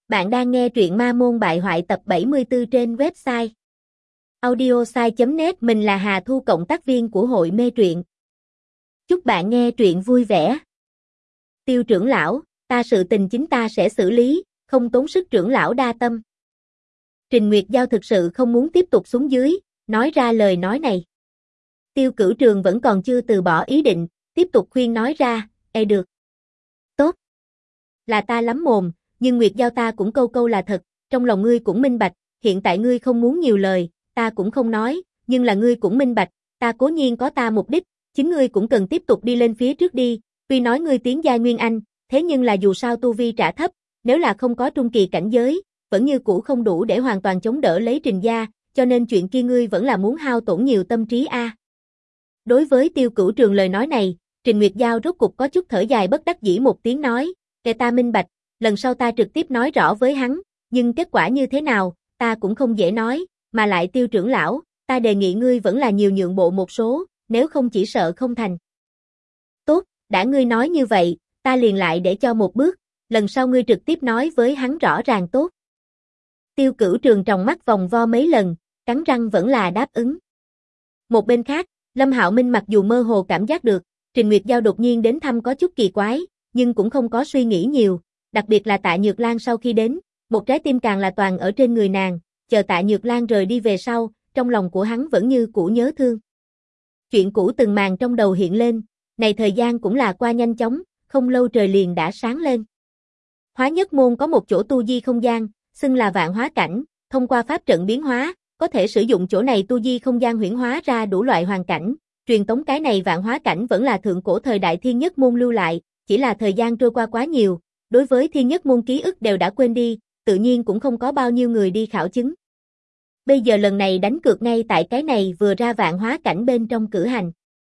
Bạn đang nghe truyện Ma Môn Bại Hoại tập 74 trên website audiosai.net. Mình là Hà Thu, cộng tác viên của hội mê truyện. Chúc bạn nghe truyện vui vẻ. Tiêu trưởng lão, sự tình chính ta sẽ xử lý, không tốn sức trưởng lão đa tâm. Trình Nguyệt Giao thực sự không muốn tiếp tục xuống dưới, nói ra lời nói này. Tiêu Cửu Trường vẫn còn chưa từ bỏ ý định, tiếp tục khuyên nói ra, được. Tốt. Là ta lắm mồm, nhưng Nguyệt Giao ta cũng câu câu là thật, trong lòng ngươi cũng minh bạch, hiện tại ngươi không muốn nhiều lời, ta cũng không nói, nhưng là ngươi cũng minh bạch, ta cố nhiên có ta mục đích, chính ngươi cũng cần tiếp tục đi lên phía trước đi, tuy nói ngươi tiến giai Nguyên Anh, thế nhưng là dù sao tu vi trả thấp, nếu là không có trung kỳ cảnh giới, vẫn như cũ không đủ để hoàn toàn chống đỡ lấy Trình gia, cho nên chuyện kia ngươi vẫn là muốn hao tổn nhiều tâm trí a. Đối với Tiêu Cửu Trường lời nói này, Trình Nguyệt Giao rốt cục có chút thở dài bất đắc dĩ một tiếng nói, ta minh bạch, lần sau ta trực tiếp nói rõ với hắn, nhưng kết quả như thế nào, ta cũng không dễ nói, mà lại Tiêu trưởng lão, ta đề nghị ngươi vẫn là nhiều nhượng bộ một số, nếu không chỉ sợ không thành. Tốt, đã ngươi nói như vậy, ta liền lại để cho một bước, lần sau ngươi trực tiếp nói với hắn rõ ràng tốt. Tiêu Cửu Trường tròng mắt vòng vo mấy lần, cắn răng vẫn là đáp ứng. Một bên khác, Lâm Hạo Minh mặc dù mơ hồ cảm giác được, Trình Nguyệt Giao đột nhiên đến thăm có chút kỳ quái, nhưng cũng không có suy nghĩ nhiều, đặc biệt là Tạ Nhược Lan sau khi đến, một trái tim càng là toàn ở trên người nàng, chờ Tạ Nhược Lan rời đi về sau, trong lòng của hắn vẫn như cũ nhớ thương. Chuyện cũ từng màn trong đầu hiện lên, này thời gian cũng là qua nhanh chóng, không lâu trời liền đã sáng lên. Hóa Nhất Môn có một chỗ tu di không gian, xưng là Vạn Hóa Cảnh, thông qua pháp trận biến hóa, có thể sử dụng chỗ này tu di không gian huyễn hóa ra đủ loại hoàn cảnh, truyền tống cái này Vạn Hóa Cảnh vẫn là thượng cổ thời đại Thiên Nhất Môn lưu lại, chỉ là thời gian trôi qua quá nhiều, đối với Thiên Nhất Môn ký ức đều đã quên đi, tự nhiên cũng không có bao nhiêu người đi khảo chứng. Bây giờ lần này đánh cược ngay tại cái này vừa ra Vạn Hóa Cảnh bên trong cử hành.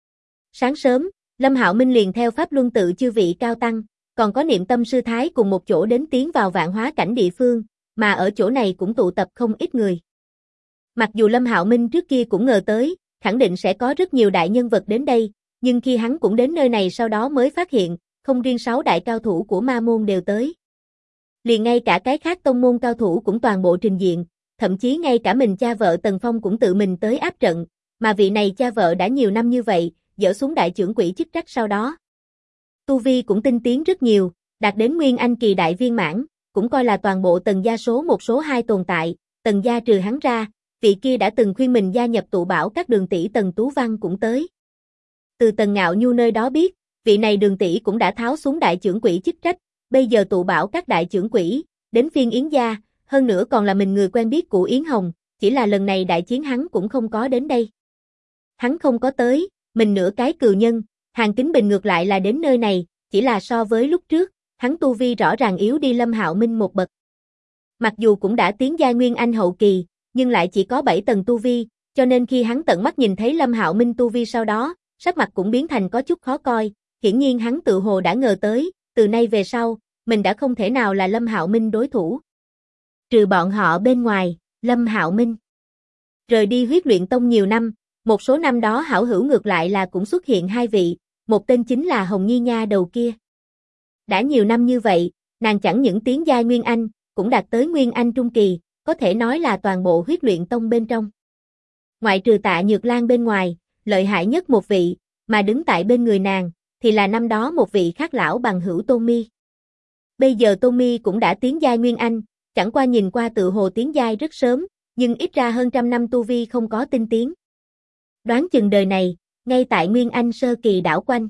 Sáng sớm, Lâm Hạo Minh liền theo Pháp Luân tự chư vị cao tăng, còn có Niệm Tâm sư thái cùng một chỗ đến tiến vào Vạn Hóa Cảnh địa phương, mà ở chỗ này cũng tụ tập không ít người. Mặc dù Lâm Hạo Minh trước kia cũng ngờ tới, khẳng định sẽ có rất nhiều đại nhân vật đến đây, nhưng khi hắn cũng đến nơi này sau đó mới phát hiện, không riêng 6 đại cao thủ của ma môn đều tới. Liền ngay cả cái khác tông môn cao thủ cũng toàn bộ trình diện, thậm chí ngay cả mình cha vợ Tần Phong cũng tự mình tới áp trận, mà vị này cha vợ đã nhiều năm như vậy, dỡ xuống đại trưởng quỹ chức trách sau đó. Tu vi cũng tinh tiến rất nhiều, đạt đến Nguyên Anh kỳ đại viên mãn, cũng coi là toàn bộ Tần gia số 1 số 2 tồn tại, Tần gia trừ hắn ra, vị kia đã từng khuyên mình gia nhập tụ bảo các Đường tỷ Tần Tú Văn cũng tới. Từ Tần Ngạo Nhu nơi đó biết, vị này Đường tỷ cũng đã tháo xuống đại trưởng quỹ chức trách, bây giờ tụ bảo các đại trưởng quỹ, đến phiên Yến gia, hơn nữa còn là mình người quen biết của Yến Hồng, chỉ là lần này đại chiến hắn cũng không có đến đây. Hắn không có tới, mình nửa cái cừu nhân, Hàn Kính Bình ngược lại là đến nơi này, chỉ là so với lúc trước, hắn tu vi rõ ràng yếu đi Lâm Hạo Minh một bậc. Mặc dù cũng đã tiến giai Nguyên Anh hậu kỳ, nhưng lại chỉ có 7 tầng tu vi, cho nên khi hắn tận mắt nhìn thấy Lâm Hạo Minh tu vi sau đó, sắc mặt cũng biến thành có chút khó coi, hiển nhiên hắn tự hồ đã ngờ tới, từ nay về sau, mình đã không thể nào là Lâm Hạo Minh đối thủ. Trừ bọn họ bên ngoài, Lâm Hạo Minh rời đi Huyết Luyện Tông nhiều năm, một số năm đó hảo hữu ngược lại là cũng xuất hiện 2 vị, một tên chính là Hồng Nhi nha đầu kia. Đã nhiều năm như vậy, nàng chẳng những tiến giai Nguyên Anh, cũng đạt tới Nguyên Anh trung kỳ, có thể nói là toàn bộ Huyết Luyện Tông bên trong. Ngoại trừ Tạ Nhược Lan bên ngoài, lợi hại nhất một vị, mà đứng tại bên người nàng, thì là năm đó một vị khác lão bằng hữu Tôn Mi. Bây giờ Tôn Mi cũng đã tiến giai Nguyên Anh, chẳng qua nhìn qua tự hồ tiến giai rất sớm, nhưng ít ra hơn trăm năm tu vi không có tinh tiến. Đoán chừng đời này, ngay tại Nguyên Anh sơ kỳ đảo quanh.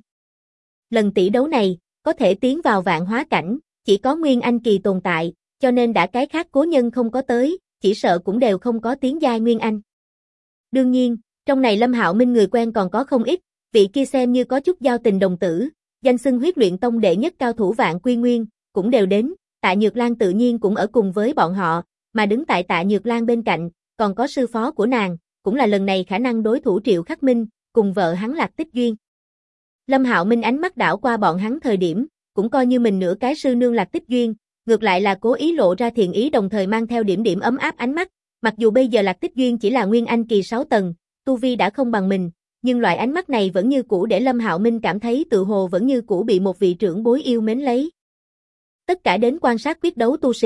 Lần tỷ đấu này, có thể tiến vào Vạn Hóa Cảnh, chỉ có Nguyên Anh kỳ tồn tại, cho nên đã cái khác cố nhân không có tới, chỉ sợ cũng đều không có tiến giai Nguyên Anh. Đương nhiên, trong này Lâm Hạo Minh người quen còn có không ít, vị kia xem như có chút giao tình đồng tử, danh xưng Huyết Luyện Tông đệ nhất cao thủ Vạn Quy Nguyên, cũng đều đến, Tạ Nhược Lan tự nhiên cũng ở cùng với bọn họ, mà đứng tại Tạ Nhược Lan bên cạnh, còn có sư phó của nàng, cũng là lần này khả năng đối thủ Triệu Khắc Minh, cùng vợ hắn Lạc Tích Duyên. Lâm Hạo Minh ánh mắt đảo qua bọn hắn thời điểm, cũng coi như mình nửa cái sư nương Lạc Tích Duyên, ngược lại là cố ý lộ ra thiện ý đồng thời mang theo điểm điểm ấm áp ánh mắt, mặc dù bây giờ Lạc Tích Duyên chỉ là Nguyên Anh kỳ 6 tầng, tu vi đã không bằng mình, nhưng loại ánh mắt này vẫn như cũ để Lâm Hạo Minh cảm thấy tự hồ vẫn như cũ bị một vị trưởng bối yêu mến lấy. Tất cả đến quan sát quyết đấu tu sĩ,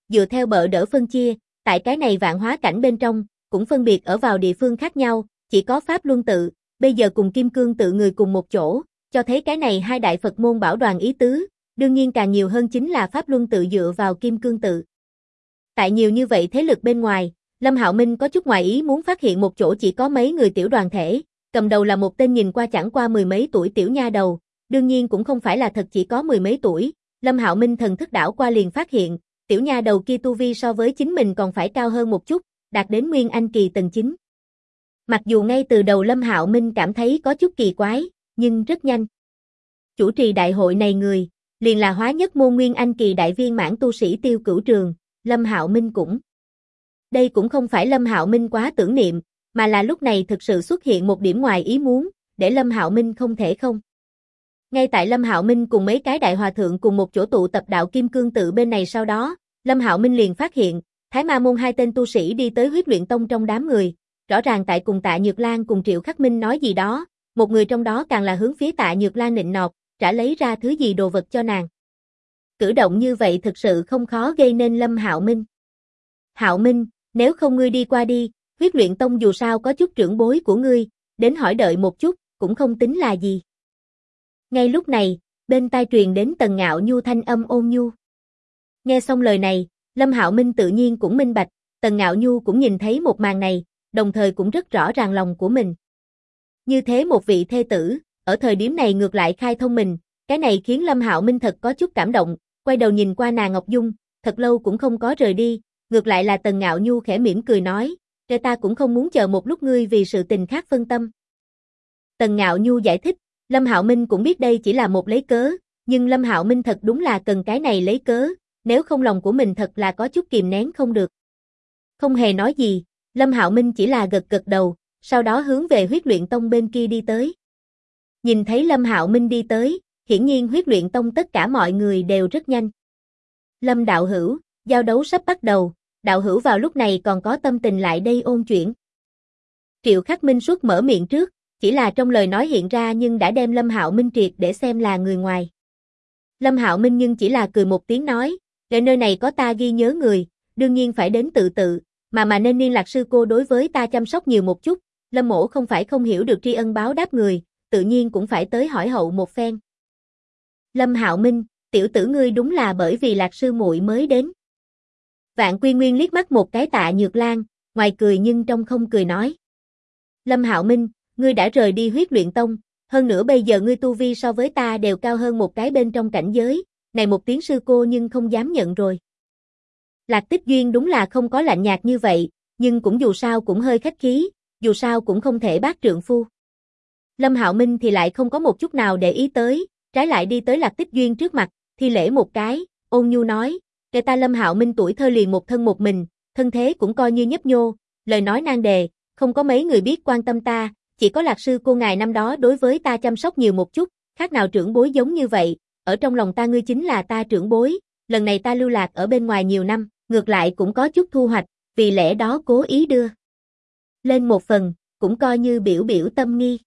dựa theo bợ đỡ phân chia, tại cái này vạn hóa cảnh bên trong, cũng phân biệt ở vào địa phương khác nhau, chỉ có Pháp Luân tự, bây giờ cùng Kim Cương tự người cùng một chỗ, cho thấy cái này hai đại Phật môn bảo đoàn ý tứ, đương nhiên càng nhiều hơn chính là Pháp Luân tự dựa vào Kim Cương tự. Tại nhiều như vậy thế lực bên ngoài, Lâm Hạo Minh có chút ngoài ý muốn phát hiện một chỗ chỉ có mấy người tiểu đoàn thể, cầm đầu là một tên nhìn qua chẳng qua mười mấy tuổi tiểu nha đầu, đương nhiên cũng không phải là thật chỉ có mười mấy tuổi, Lâm Hạo Minh thần thức đảo qua liền phát hiện, tiểu nha đầu kia tu vi so với chính mình còn phải cao hơn một chút, đạt đến Nguyên Anh kỳ tầng 9. Mặc dù ngay từ đầu Lâm Hạo Minh cảm thấy có chút kỳ quái, nhưng rất nhanh. Chủ trì đại hội này người, liền là Hóa Nhất môn Nguyên Anh kỳ đại viên mãn tu sĩ Tiêu Cửu Trường, Lâm Hạo Minh cũng. Đây cũng không phải Lâm Hạo Minh quá tưởng niệm, mà là lúc này thực sự xuất hiện một điểm ngoài ý muốn, để Lâm Hạo Minh không thể không. Ngay tại Lâm Hạo Minh cùng mấy cái đại hòa thượng cùng một chỗ tụ tập đạo Kim Cương tự bên này sau đó, Lâm Hạo Minh liền phát hiện, Thái Ma môn hai tên tu sĩ đi tới Huyết Luyện tông trong đám người, rõ ràng tại cùng Tạ Nhược Lan cùng Triệu Khắc Minh nói gì đó, một người trong đó càng là hướng phía Tạ Nhược Lan nịnh nọt, trả lấy ra thứ gì đồ vật cho nàng. Cử động như vậy thực sự không khó gây nên Lâm Hạo Minh. Hạo Minh, nếu không ngươi đi qua đi, Huyết Luyện tông dù sao có chút trưởng bối của ngươi, đến hỏi đợi một chút, cũng không tính là gì. Ngay lúc này, bên tai truyền đến Tần Ngạo Nhu thanh âm ôn nhu. Nghe xong lời này, Lâm Hạo Minh tự nhiên cũng minh bạch, Tần Ngạo Nhu cũng nhìn thấy một màn này, đồng thời cũng rất rõ ràng lòng của mình. Như thế một vị thê tử, ở thời điểm này ngược lại khai thông mình, cái này khiến Lâm Hạo Minh thật có chút cảm động, quay đầu nhìn qua nàng Ngọc Dung, thật lâu cũng không có rời đi, ngược lại là Tần Ngạo Nhu khẽ mỉm cười nói, "Để ta cũng không muốn chờ một lúc ngươi vì sự tình khác phân tâm." Tần Ngạo Nhu giải thích, Lâm Hạo Minh cũng biết đây chỉ là một lấy cớ, nhưng Lâm Hạo Minh thật đúng là cần cái này lấy cớ, nếu không lòng của mình thật là có chút kìm nén không được. Không hề nói gì, Lâm Hạo Minh chỉ là gật gật đầu, sau đó hướng về Huyết Luyện tông bên kia đi tới. Nhìn thấy Lâm Hạo Minh đi tới, hiển nhiên Huyết Luyện tông tất cả mọi người đều rất nhanh. Lâm đạo hữu, giao đấu sắp bắt đầu, đạo hữu vào lúc này còn có tâm tình lại đây ôn chuyện. Triệu Khắc Minh suốt mở miệng trước, chỉ là trong lời nói hiện ra nhưng đã đem Lâm Hạo Minh triệt để xem là người ngoài. Lâm Hạo Minh nhưng chỉ là cười một tiếng nói, "Để nơi này có ta ghi nhớ người, đương nhiên phải đến tự, mà nên liên lạc sư cô đối với ta chăm sóc nhiều một chút, Lâm mỗ không phải không hiểu được tri ân báo đáp người, tự nhiên cũng phải tới hỏi hậu một phen." Lâm Hạo Minh, tiểu tử ngươi đúng là bởi vì Lạc sư muội mới đến. Vạn Quy Nguyên liếc mắt một cái Tạ Nhược Lan, ngoài cười nhưng trong không cười nói. Lâm Hạo Minh, ngươi đã rời đi Huyết Luyện tông, hơn nữa bây giờ ngươi tu vi so với ta đều cao hơn một cái bên trong cảnh giới, này một tiếng sư cô nhưng không dám nhận rồi. Lạc Tích Duyên đúng là không có lạnh nhạt như vậy, nhưng cũng dù sao cũng hơi khách khí, dù sao cũng không thể bác trượng phu. Lâm Hạo Minh thì lại không có một chút nào để ý tới, trái lại đi tới Lạc Tích Duyên trước mặt, thi lễ một cái, ôn nhu nói, "Kể ta Lâm Hạo Minh tuổi thơ liền một thân một mình, thân thế cũng coi như nhấp nhô, lời nói nan đề, không có mấy người biết quan tâm ta, chỉ có Lạc sư cô ngài năm đó đối với ta chăm sóc nhiều một chút, khác nào trưởng bối giống như vậy, ở trong lòng ta ngươi chính là ta trưởng bối, lần này ta lưu lạc ở bên ngoài nhiều năm, ngược lại cũng có chút thu hoạch, vì lẽ đó cố ý đưa lên một phần, cũng coi như biểu biểu tâm nghi."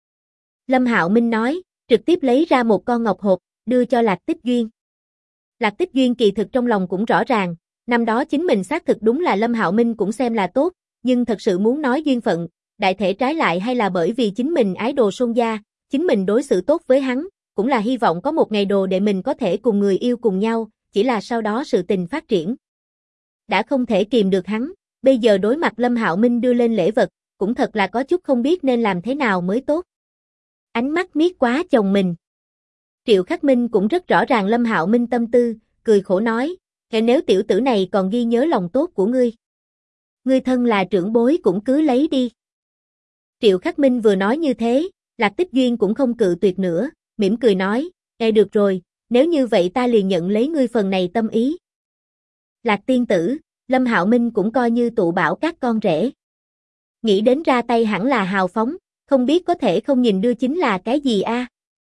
Lâm Hạo Minh nói, trực tiếp lấy ra một con ngọc hộp, đưa cho Lạc Tích Duyên. Lạc Tích Duyên kỳ thực trong lòng cũng rõ ràng, năm đó chính mình xác thực đúng là Lâm Hạo Minh cũng xem là tốt, nhưng thật sự muốn nói duyên phận, đại thể trái lại hay là bởi vì chính mình ái đồ Sôn gia, chính mình đối xử tốt với hắn, cũng là hy vọng có một ngày đồ để mình có thể cùng người yêu cùng nhau, chỉ là sau đó sự tình phát triển. Đã không thể kìm được hắn, bây giờ đối mặt Lâm Hạo Minh đưa lên lễ vật, cũng thật là có chút không biết nên làm thế nào mới tốt. Ánh mắt miết quá chồng mình. Triệu Khắc Minh cũng rất rõ ràng Lâm Hạo Minh tâm tư, cười khổ nói, nếu tiểu tử này còn ghi nhớ lòng tốt của ngươi. Ngươi thân là trưởng bối cũng cứ lấy đi. Triệu Khắc Minh vừa nói như thế, Lạc Tích Duyên cũng không cự tuyệt nữa, mỉm cười nói, được rồi, nếu như vậy ta liền nhận lấy ngươi phần này tâm ý. Lạc tiên tử, Lâm Hạo Minh cũng coi như tụ bảo các con rể. Nghĩ đến ra tay hẳn là hào phóng, không biết có thể không nhìn đưa chính là cái gì a?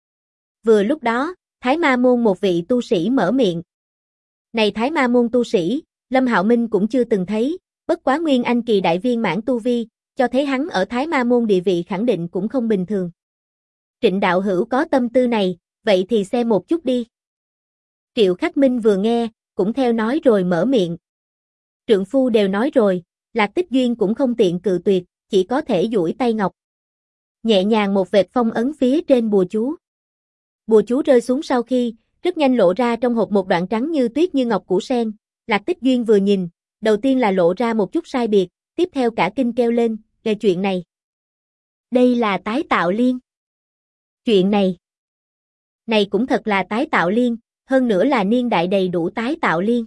Vừa lúc đó, Thái Ma môn một vị tu sĩ mở miệng. Này Thái Ma môn tu sĩ, Lâm Hạo Minh cũng chưa từng thấy, bất quá Nguyên Anh kỳ đại viên mãn tu vi, cho thấy hắn ở Thái Ma môn địa vị khẳng định cũng không bình thường. Trịnh đạo hữu có tâm tư này, vậy thì xem một chút đi. Triệu Khắc Minh vừa nghe, cũng theo nói rồi mở miệng. Trượng phu đều nói rồi, Lạc Tích Duyên cũng không tiện cự tuyệt, chỉ có thể duỗi tay ngọc. Nhẹ nhàng một vệt phong ấn phía trên bùa chú. Bùa chú rơi xuống sau khi, rất nhanh lộ ra trong hộp một đoạn trắng như tuyết như ngọc củ sen. Lạc Tích Duyên vừa nhìn, đầu tiên là lộ ra một chút sai biệt, tiếp theo cả kinh kêu lên, về chuyện này. Đây là tái tạo liên. Chuyện này cũng thật là tái tạo liên, hơn nữa là niên đại đầy đủ tái tạo liên.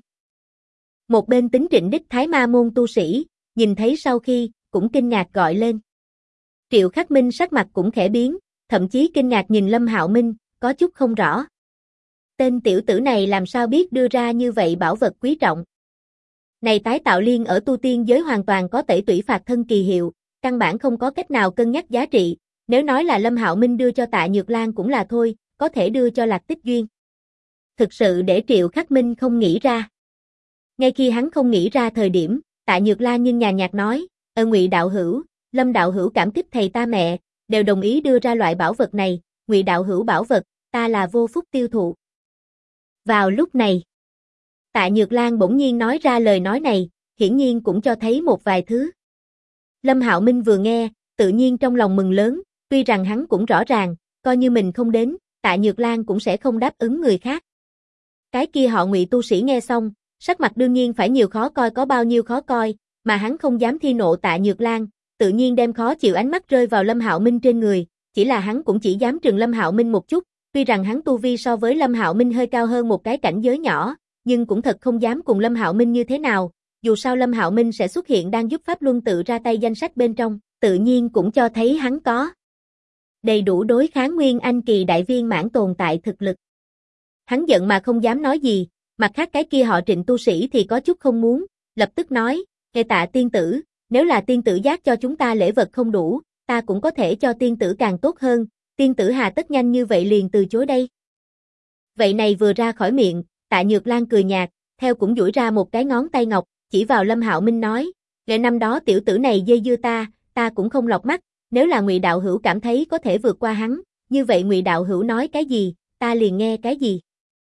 Một bên Tính Trịnh đích Thái Ma môn tu sĩ, nhìn thấy sau khi, cũng kinh ngạc gọi lên. Triệu Khắc Minh sắc mặt cũng khẽ biến, thậm chí kinh ngạc nhìn Lâm Hạo Minh, có chút không rõ. Tên tiểu tử này làm sao biết đưa ra như vậy bảo vật quý trọng. Này tái tạo liên ở tu tiên giới hoàn toàn có tẩy tủy phạt thân kỳ hiệu, căn bản không có cách nào cân nhắc giá trị, nếu nói là Lâm Hạo Minh đưa cho Tạ Nhược Lan cũng là thôi, có thể đưa cho Lạc Tích Duyên. Thực sự để Triệu Khắc Minh không nghĩ ra. Ngay khi hắn không nghĩ ra thời điểm, Tạ Nhược Lan nhưng nhàn nhạt nói, Ngụy đạo hữu, Lâm đạo hữu cảm kích thầy ta mẹ, đều đồng ý đưa ra loại bảo vật này, Ngụy đạo hữu bảo vật, ta là vô phúc tiêu thụ. Vào lúc này, Tạ Nhược Lan bỗng nhiên nói ra lời nói này, hiển nhiên cũng cho thấy một vài thứ. Lâm Hạo Minh vừa nghe, tự nhiên trong lòng mừng lớn, tuy rằng hắn cũng rõ ràng, coi như mình không đến, Tạ Nhược Lan cũng sẽ không đáp ứng người khác. Cái kia họ Ngụy tu sĩ nghe xong, sắc mặt đương nhiên phải nhiều khó coi có bao nhiêu khó coi, mà hắn không dám thi nộ Tạ Nhược Lan, tự nhiên đem khó chịu ánh mắt rơi vào Lâm Hạo Minh trên người, chỉ là hắn cũng chỉ dám trừng Lâm Hạo Minh một chút, tuy rằng hắn tu vi so với Lâm Hạo Minh hơi cao hơn một cái cảnh giới nhỏ, nhưng cũng thật không dám cùng Lâm Hạo Minh như thế nào, dù sao Lâm Hạo Minh sẽ xuất hiện đang giúp Pháp Luân tự ra tay danh sách bên trong, tự nhiên cũng cho thấy hắn có đầy đủ đối kháng Nguyên Anh kỳ đại viên mãn tồn tại thực lực. Hắn giận mà không dám nói gì, mặt khác cái kia họ Trịnh tu sĩ thì có chút không muốn, lập tức nói, Tạ tiên tử, nếu là tiên tử giác cho chúng ta lễ vật không đủ, ta cũng có thể cho tiên tử càng tốt hơn, tiên tử hà tất nhanh như vậy liền từ chối đây. Vậy này vừa ra khỏi miệng, Tạ Nhược Lan cười nhạt, theo cũng duỗi ra một cái ngón tay ngọc, chỉ vào Lâm Hạo Minh nói, năm đó tiểu tử này dây dưa ta cũng không lọt mắt, nếu là Ngụy đạo hữu cảm thấy có thể vượt qua hắn, như vậy Ngụy đạo hữu nói cái gì, ta liền nghe cái gì.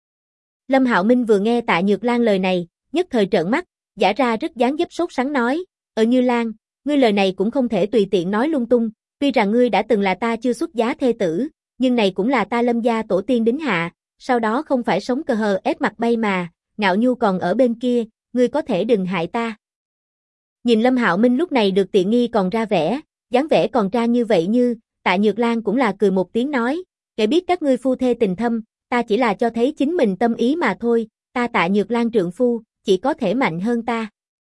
Lâm Hạo Minh vừa nghe Tạ Nhược Lan lời này, nhất thời trợn mắt, giả ra rất dáng dấp sốt sắng nói, Như Lan, ngươi lời này cũng không thể tùy tiện nói lung tung, tuy rằng ngươi đã từng là ta chưa xuất giá thê tử, nhưng này cũng là ta Lâm gia tổ tiên đính hạ, sau đó không phải sống cờ hờ ép mặt bay mà, Ngạo Nhu còn ở bên kia, ngươi có thể đừng hại ta. Nhìn Lâm Hạo Minh lúc này được tiện nghi còn ra vẻ, dáng vẻ còn ra như vậy như, Tạ Nhược Lan cũng là cười một tiếng nói, để biết các ngươi phu thê tình thâm, ta chỉ là cho thấy chính mình tâm ý mà thôi, ta Tạ Nhược Lan trượng phu, chỉ có thể mạnh hơn ta.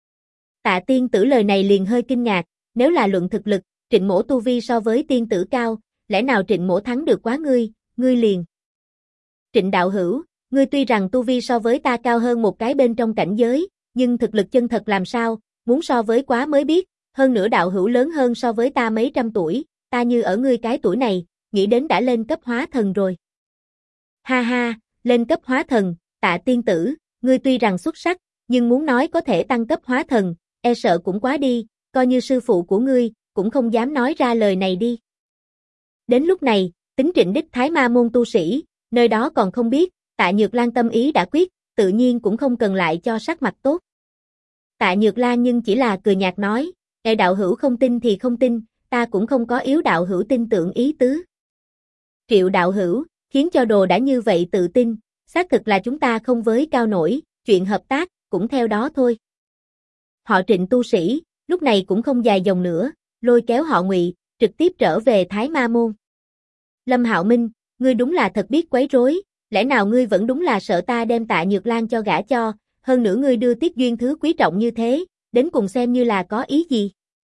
Tạ tiên tử lời này liền hơi kinh ngạc, nếu là luận thực lực, Trịnh mỗ tu vi so với tiên tử cao, lẽ nào Trịnh mỗ thắng được quá ngươi liền. Trịnh đạo hữu, ngươi tuy rằng tu vi so với ta cao hơn một cái bên trong cảnh giới, nhưng thực lực chân thật làm sao, muốn so với quá mới biết, hơn nữa đạo hữu lớn hơn so với ta mấy trăm tuổi, ta như ở ngươi cái tuổi này, nghĩ đến đã lên cấp hóa thần rồi. Ha ha, lên cấp hóa thần, Tạ tiên tử, ngươi tuy rằng xuất sắc, nhưng muốn nói có thể tăng cấp hóa thần, e sợ cũng quá đi, coi như sư phụ của ngươi, cũng không dám nói ra lời này đi. Đến lúc này, Tính Trịnh đích Thái Ma môn tu sĩ, nơi đó còn không biết, Tạ Nhược Lan tâm ý đã quyết, tự nhiên cũng không cần lại cho sắc mặt tốt. Tạ Nhược Lan nhưng chỉ là cười nhạt nói, đạo hữu không tin thì không tin, ta cũng không có yếu đạo hữu tin tưởng ý tứ. Triệu đạo hữu, khiến cho đồ đã như vậy tự tin, xác thực là chúng ta không với cao nổi, chuyện hợp tác, cũng theo đó thôi. Họ Trịnh tu sĩ, lúc này cũng không dài dòng nữa, lôi kéo họ Ngụy, trực tiếp trở về Thái Ma môn. Lâm Hạo Minh, ngươi đúng là thật biết quấy rối, lẽ nào ngươi vẫn đúng là sợ ta đem Tạ Nhược Lan cho gả cho, hơn nữa ngươi đưa Tiết Duyên thứ quý trọng như thế, đến cùng xem như là có ý gì?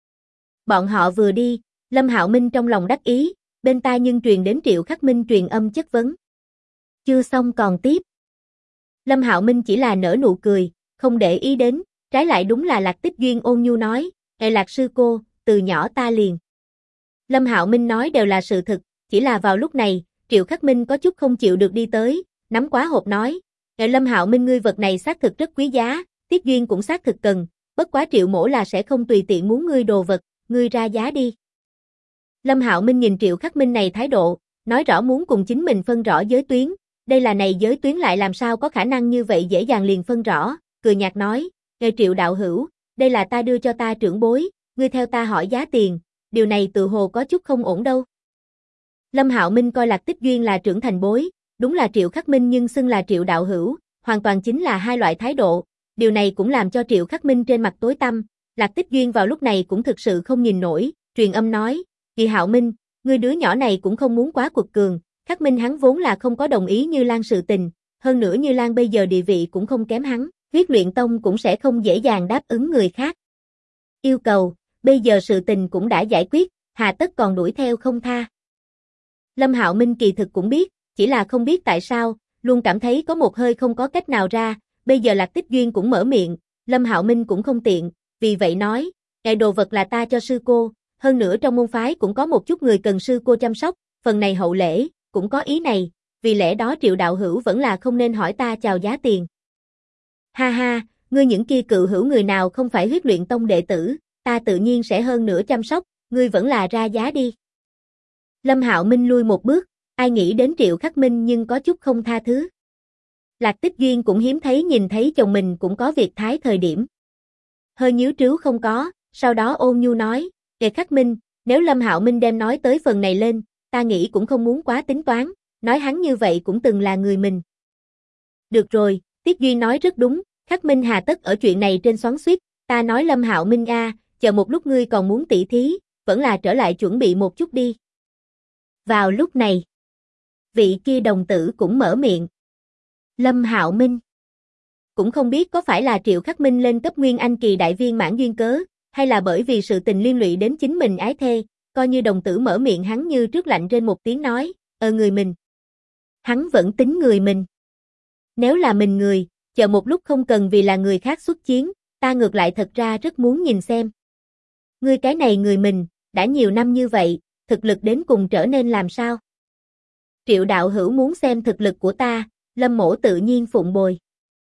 Bọn họ vừa đi, Lâm Hạo Minh trong lòng đắc ý, bên tai nhưng truyền đến Triệu Khắc Minh truyền âm chất vấn. Chưa xong còn tiếp. Lâm Hạo Minh chỉ là nở nụ cười, không để ý đến, trái lại đúng là Lạc Tích Duyên ôn nhu nói, Lạc sư cô, từ nhỏ ta liền. Lâm Hạo Minh nói đều là sự thực, chỉ là vào lúc này, Triệu Khắc Minh có chút không chịu được đi tới, nắm quá hộp nói, Lâm Hạo Minh ngươi vật này xác thực rất quý giá, Tiết Duyên cũng xác thực cần, bất quá Triệu mỗ là sẽ không tùy tiện muốn ngươi đồ vật, ngươi ra giá đi. Lâm Hạo Minh nhìn Triệu Khắc Minh này thái độ, nói rõ muốn cùng chính mình phân rõ giới tuyến, đây là này giới tuyến lại làm sao có khả năng như vậy dễ dàng liền phân rõ, cười nhạt nói, nghe Triệu đạo hữu, đây là ta đưa cho ta trưởng bối, ngươi theo ta hỏi giá tiền, điều này tự hồ có chút không ổn đâu. Lâm Hạo Minh coi Lạc Tích Duyên là trưởng thành bối, đúng là Triệu Khắc Minh nhưng xưng là Triệu đạo hữu, hoàn toàn chính là hai loại thái độ, điều này cũng làm cho Triệu Khắc Minh trên mặt tối tăm, Lạc Tích Duyên vào lúc này cũng thực sự không nhìn nổi, truyền âm nói, Kỳ Hạo Minh, ngươi đứa nhỏ này cũng không muốn quá quật cường, Khắc Minh hắn vốn là không có đồng ý Như Lan sự tình, hơn nữa Như Lan bây giờ địa vị cũng không kém hắn, Huyết Luyện Tông cũng sẽ không dễ dàng đáp ứng người khác. Yêu cầu, bây giờ sự tình cũng đã giải quyết, hà tất còn đuổi theo không tha. Lâm Hạo Minh kỳ thực cũng biết, chỉ là không biết tại sao, luôn cảm thấy có một hơi không có cách nào ra, bây giờ Lạc Tích Duyên cũng mở miệng, Lâm Hạo Minh cũng không tiện, vì vậy nói, "Cái đồ vật là ta cho sư cô, hơn nữa trong môn phái cũng có một chút người cần sư cô chăm sóc, phần này hậu lễ, cũng có ý này, vì lẽ đó Triệu đạo hữu vẫn là không nên hỏi ta chào giá tiền." Ha ha, ngươi những kia cựu hữu người nào không phải Huyết Luyện Tông đệ tử, ta tự nhiên sẽ hơn nữa chăm sóc, ngươi vẫn là ra giá đi. Lâm Hạo Minh lui một bước, ai nghĩ đến Triệu Khắc Minh nhưng có chút không tha thứ. Lạc Tích Duyên cũng hiếm thấy nhìn thấy chồng mình cũng có việc thái thời điểm. Hơi nhíu trứu không có, sau đó ôn nhu nói, Kệ Khắc Minh, nếu Lâm Hạo Minh đem nói tới phần này lên, ta nghĩ cũng không muốn quá tính toán, nói hắn như vậy cũng từng là người mình. Được rồi, Tiết Duyên nói rất đúng, Khắc Minh hà tất ở chuyện này trên xoắn xuýt, ta nói Lâm Hạo Minh chờ một lúc ngươi còn muốn tỉ thí, vẫn là trở lại chuẩn bị một chút đi. Vào lúc này, vị kia đồng tử cũng mở miệng. Lâm Hạo Minh. Cũng không biết có phải là Triệu Khắc Minh lên cấp Nguyên Anh kỳ đại viên mãn duyên cớ, hay là bởi vì sự tình liên lụy đến chính mình ái thê, coi như đồng tử mở miệng hắn như trước lạnh trên một tiếng nói, người mình. Hắn vẫn tính người mình. Nếu là mình người, chờ một lúc không cần vì là người khác xuất chiến, ta ngược lại thật ra rất muốn nhìn xem. Ngươi cái này người mình, đã nhiều năm như vậy, thực lực đến cùng trở nên làm sao? Triệu đạo hữu muốn xem thực lực của ta, Lâm mỗ tự nhiên phụng bồi.